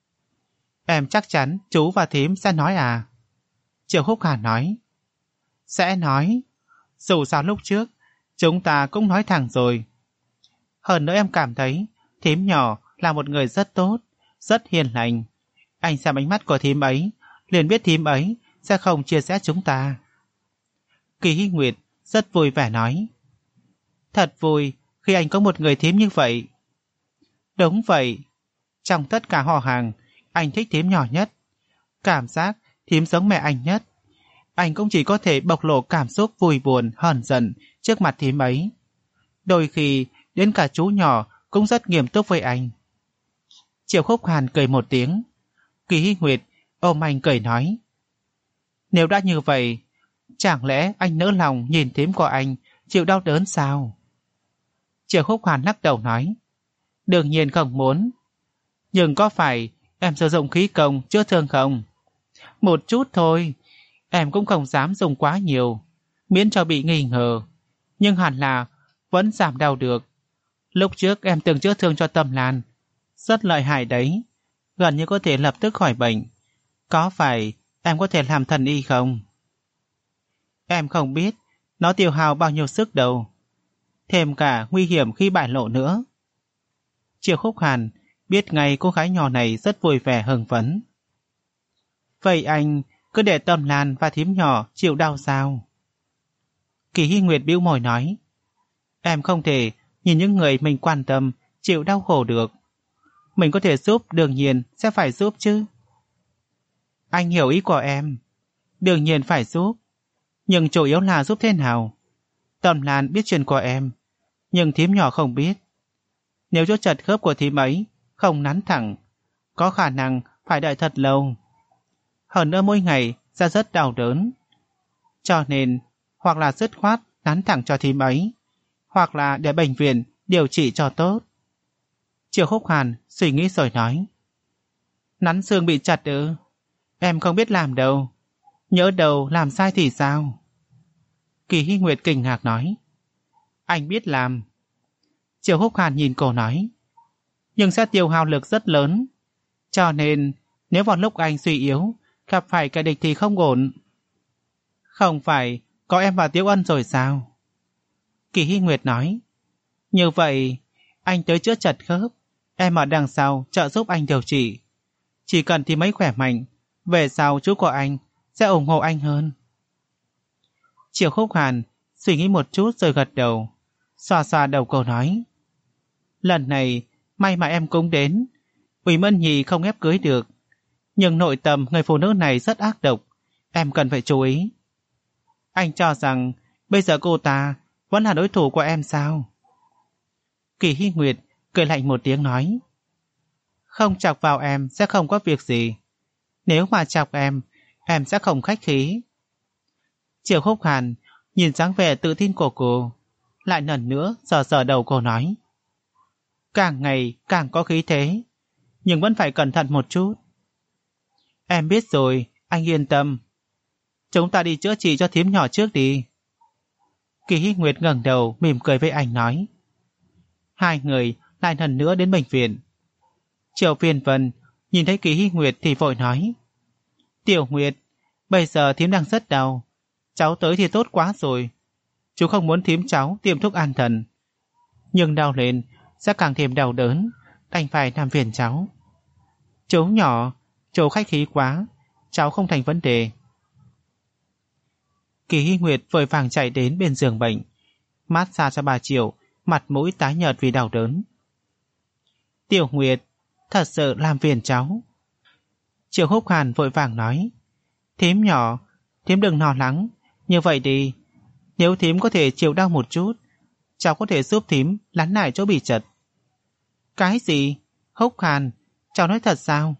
Em chắc chắn chú và thím sẽ nói à? Triệu Húc Hàn nói. Sẽ nói. Dù sao lúc trước, chúng ta cũng nói thẳng rồi. Hơn nữa em cảm thấy thím nhỏ là một người rất tốt, rất hiền lành. Anh xem ánh mắt của thím ấy, liền biết thím ấy sẽ không chia sẻ chúng ta. Kỳ Hy Nguyệt rất vui vẻ nói. Thật vui khi anh có một người thím như vậy. Đúng vậy. Trong tất cả họ hàng, anh thích thím nhỏ nhất. Cảm giác thím giống mẹ anh nhất. Anh cũng chỉ có thể bộc lộ cảm xúc vui buồn, hờn giận trước mặt thím ấy. Đôi khi, đến cả chú nhỏ cũng rất nghiêm túc với anh. Triệu Húc Hàn cười một tiếng. Kỳ Hy Nguyệt ôm anh cười nói. Nếu đã như vậy, chẳng lẽ anh nỡ lòng nhìn thím của anh chịu đau đớn sao? Triệu Húc Hàn lắc đầu nói. Đương nhiên không muốn. Nhưng có phải em sử dụng khí công chữa thương không? Một chút thôi. Em cũng không dám dùng quá nhiều, miễn cho bị nghi ngờ. Nhưng hẳn là vẫn giảm đau được. Lúc trước em từng chữa thương cho Tâm Lan, rất lợi hại đấy, gần như có thể lập tức khỏi bệnh. Có phải em có thể làm thần y không? Em không biết nó tiêu hao bao nhiêu sức đâu, thêm cả nguy hiểm khi bại lộ nữa. Triệu Húc Hàn biết ngay cô gái nhỏ này rất vui vẻ hưng phấn. Vậy anh cứ để Tâm Lan và thím nhỏ chịu đau sao? Kỳ Hy Nguyệt bĩu môi nói. Em không thể nhìn những người mình quan tâm chịu đau khổ được. Mình có thể giúp đương nhiên sẽ phải giúp chứ. Anh hiểu ý của em. Đương nhiên phải giúp. Nhưng chủ yếu là giúp thế nào? Tâm Lan biết chuyện của em, nhưng thím nhỏ không biết. Nếu chỗ chật khớp của thím ấy không nắn thẳng, có khả năng phải đợi thật lâu. Hơn nữa mỗi ngày sẽ rất đau đớn. Cho nên, hoặc là dứt khoát nắn thẳng cho thím ấy, hoặc là để bệnh viện điều trị cho tốt. Triệu Húc Hàn suy nghĩ rồi nói, nắn xương bị chặt ư? Em không biết làm đâu. Nhỡ đầu làm sai thì sao? Kỳ Hy Nguyệt kinh ngạc nói, anh biết làm. Triệu Húc Hàn nhìn cô nói, nhưng sẽ tiêu hao lực rất lớn, cho nên nếu vào lúc anh suy yếu gặp phải kẻ địch thì không ổn. Không phải có em và Tiếu Ân rồi sao? Kỳ Hy Nguyệt nói, như vậy anh tới chữa chật khớp, em ở đằng sau trợ giúp anh điều trị. Chỉ cần thì mấy khỏe mạnh, về sau chú của anh sẽ ủng hộ anh hơn. Triệu Húc Hàn suy nghĩ một chút rồi gật đầu, xoa xoa đầu cô nói, lần này may mà em cũng đến. Ủy Mân Nhì không ép cưới được, nhưng nội tâm người phụ nữ này rất ác độc, em cần phải chú ý. Anh cho rằng bây giờ cô ta vẫn là đối thủ của em sao? Kỳ Hy Nguyệt cười lạnh một tiếng nói, không chọc vào em sẽ không có việc gì, nếu mà chọc em, em sẽ không khách khí. Triệu Húc Hàn nhìn dáng vẻ tự tin của cô, lại lần nữa sờ sờ đầu cô nói, càng ngày càng có khí thế, nhưng vẫn phải cẩn thận một chút. Em biết rồi, anh yên tâm. Chúng ta đi chữa trị cho thím nhỏ trước đi. Kỳ Hy Nguyệt ngẩng đầu mỉm cười với anh nói. Hai người lại lần nữa đến bệnh viện. Triệu Phiên Vân nhìn thấy Kỳ Hy Nguyệt thì vội nói, Tiểu Nguyệt, bây giờ thím đang rất đau, cháu tới thì tốt quá rồi. Chú không muốn thím cháu tiêm thuốc an thần, nhưng đau lên sẽ càng thêm đau đớn, đành phải làm phiền cháu. Chú nhỏ, chú khách khí quá, cháu không thành vấn đề. Kỳ Hy Nguyệt vội vàng chạy đến bên giường bệnh, mát xa cho bà Triệu, mặt mũi tái nhợt vì đau đớn. Tiểu Nguyệt, thật sự làm phiền cháu. Triệu Húc Hàn vội vàng nói, thím nhỏ, thím đừng lo lắng, như vậy đi, nếu thím có thể chịu đau một chút, cháu có thể giúp thím lắn lại chỗ bị chật. Cái gì? Húc Hàn, cháu nói thật sao?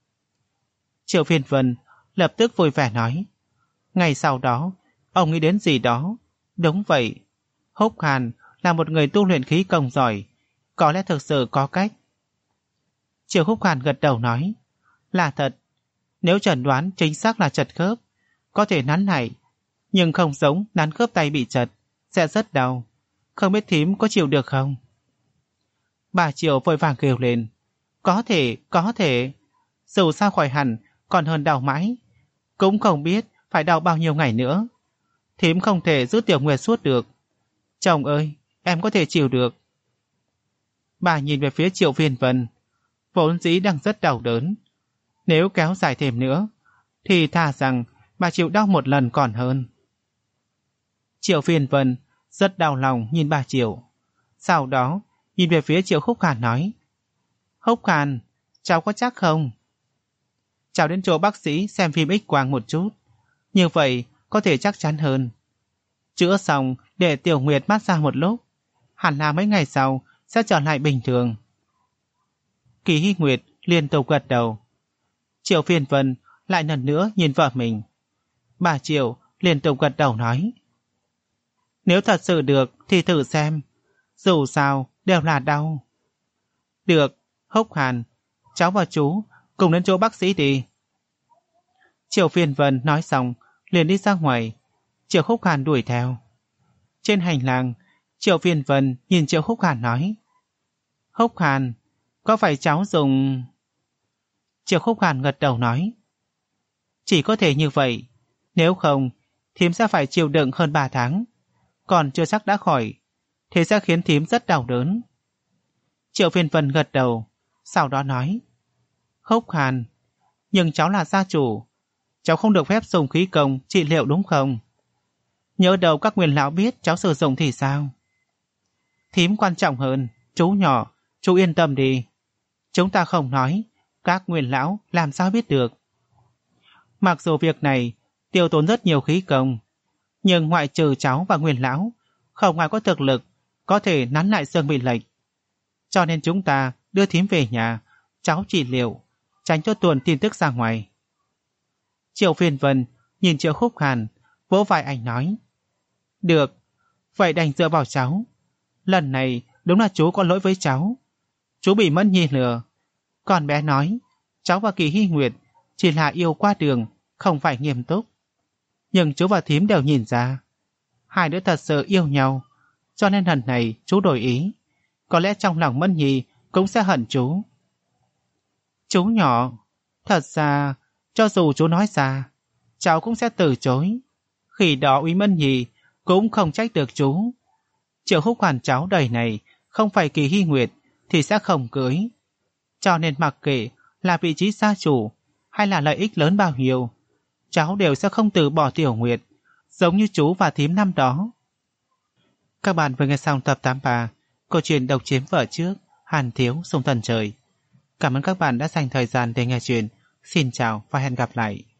Triệu Phiên Vân lập tức vui vẻ nói, ngày sau đó, ông nghĩ đến gì đó. Đúng vậy, Húc Hàn là một người tu luyện khí công giỏi, có lẽ thực sự có cách. Triệu Húc Hàn gật đầu nói, là thật, nếu chẩn đoán chính xác là chật khớp, có thể nắn lại, nhưng không giống nắn khớp tay bị chật, sẽ rất đau. Không biết thím có chịu được không? Bà Triệu vội vàng kêu lên, có thể, có thể, dù sao khỏi hẳn còn hơn đau mãi, cũng không biết phải đau bao nhiêu ngày nữa. Thím không thể giữ Tiểu Nguyệt suốt được. Chồng ơi, em có thể chịu được. Bà nhìn về phía Triệu Phiên Vân, vốn dĩ đang rất đau đớn. Nếu kéo dài thêm nữa, thì thà rằng bà chịu đau một lần còn hơn. Triệu Phiên Vân rất đau lòng nhìn bà Triệu. Sau đó, nhìn về phía Triệu Húc Hàn nói, Húc Hàn, cháu có chắc không? Cháu đến chỗ bác sĩ xem phim X-quang một chút, như vậy có thể chắc chắn hơn. Chữa xong để Tiểu Nguyệt mát xa một lúc, hẳn là mấy ngày sau sẽ trở lại bình thường. Kỳ Hy Nguyệt liên tục gật đầu. Triệu Phiên Vân lại lần nữa nhìn vợ mình. Bà Triệu liên tục gật đầu nói, nếu thật sự được thì thử xem, dù sao đều là đau. Được, Húc Hàn, cháu và chú cùng đến chỗ bác sĩ đi. Triệu Phiên Vân nói xong liền đi ra ngoài. Triệu Húc Hàn đuổi theo. Trên hành lang, Triệu Phiên Vân nhìn Triệu Húc Hàn nói, Húc Hàn, có phải cháu dùng... Triệu Húc Hàn gật đầu nói, chỉ có thể như vậy, nếu không thím sẽ phải chịu đựng hơn ba tháng, còn chưa chắc đã khỏi, thế sẽ khiến thím rất đau đớn. Triệu Phiên Vân gật đầu, sau đó nói, Húc Hàn, nhưng cháu là gia chủ, cháu không được phép dùng khí công trị liệu đúng không? Nhớ đầu các nguyên lão biết cháu sử dụng thì sao? Thím quan trọng hơn, chú nhỏ, chú yên tâm đi. Chúng ta không nói, các nguyên lão làm sao biết được. Mặc dù việc này tiêu tốn rất nhiều khí công, nhưng ngoại trừ cháu và nguyên lão, không ai có thực lực có thể nắn lại xương bị lệch. Cho nên chúng ta đưa thím về nhà, cháu trị liệu, tránh cho tuần tin tức ra ngoài. Triệu Phiên Vân nhìn Triệu Húc Hàn, vỗ vai anh nói, được, vậy đành dựa vào cháu. Lần này đúng là chú có lỗi với cháu. Chú bị Mẫn Nhi lừa. Con bé nói, cháu và Kỳ Hy Nguyệt chỉ là yêu qua đường, không phải nghiêm túc. Nhưng chú và thím đều nhìn ra, hai đứa thật sự yêu nhau, cho nên lần này chú đổi ý. Có lẽ trong lòng Mẫn Nhi cũng sẽ hận chú. Chú nhỏ, thật ra, cho dù chú nói ra, cháu cũng sẽ từ chối. Khi đó Úy Mẫn Nhi cũng không trách được chú. Triệu Húc Hoàn cháu đời này không phải Kỳ Hy Nguyệt thì sẽ không cưới. Cho nên mặc kệ là vị trí gia chủ hay là lợi ích lớn bao nhiêu, cháu đều sẽ không từ bỏ Tiểu Nguyệt, giống như chú và thím năm đó. Các bạn vừa nghe xong tập tám mươi ba câu chuyện Độc Chiếm Vợ Trước, Hàn Thiếu Sông Thần Trời. Cảm ơn các bạn đã dành thời gian để nghe chuyện. Xin chào và hẹn gặp lại.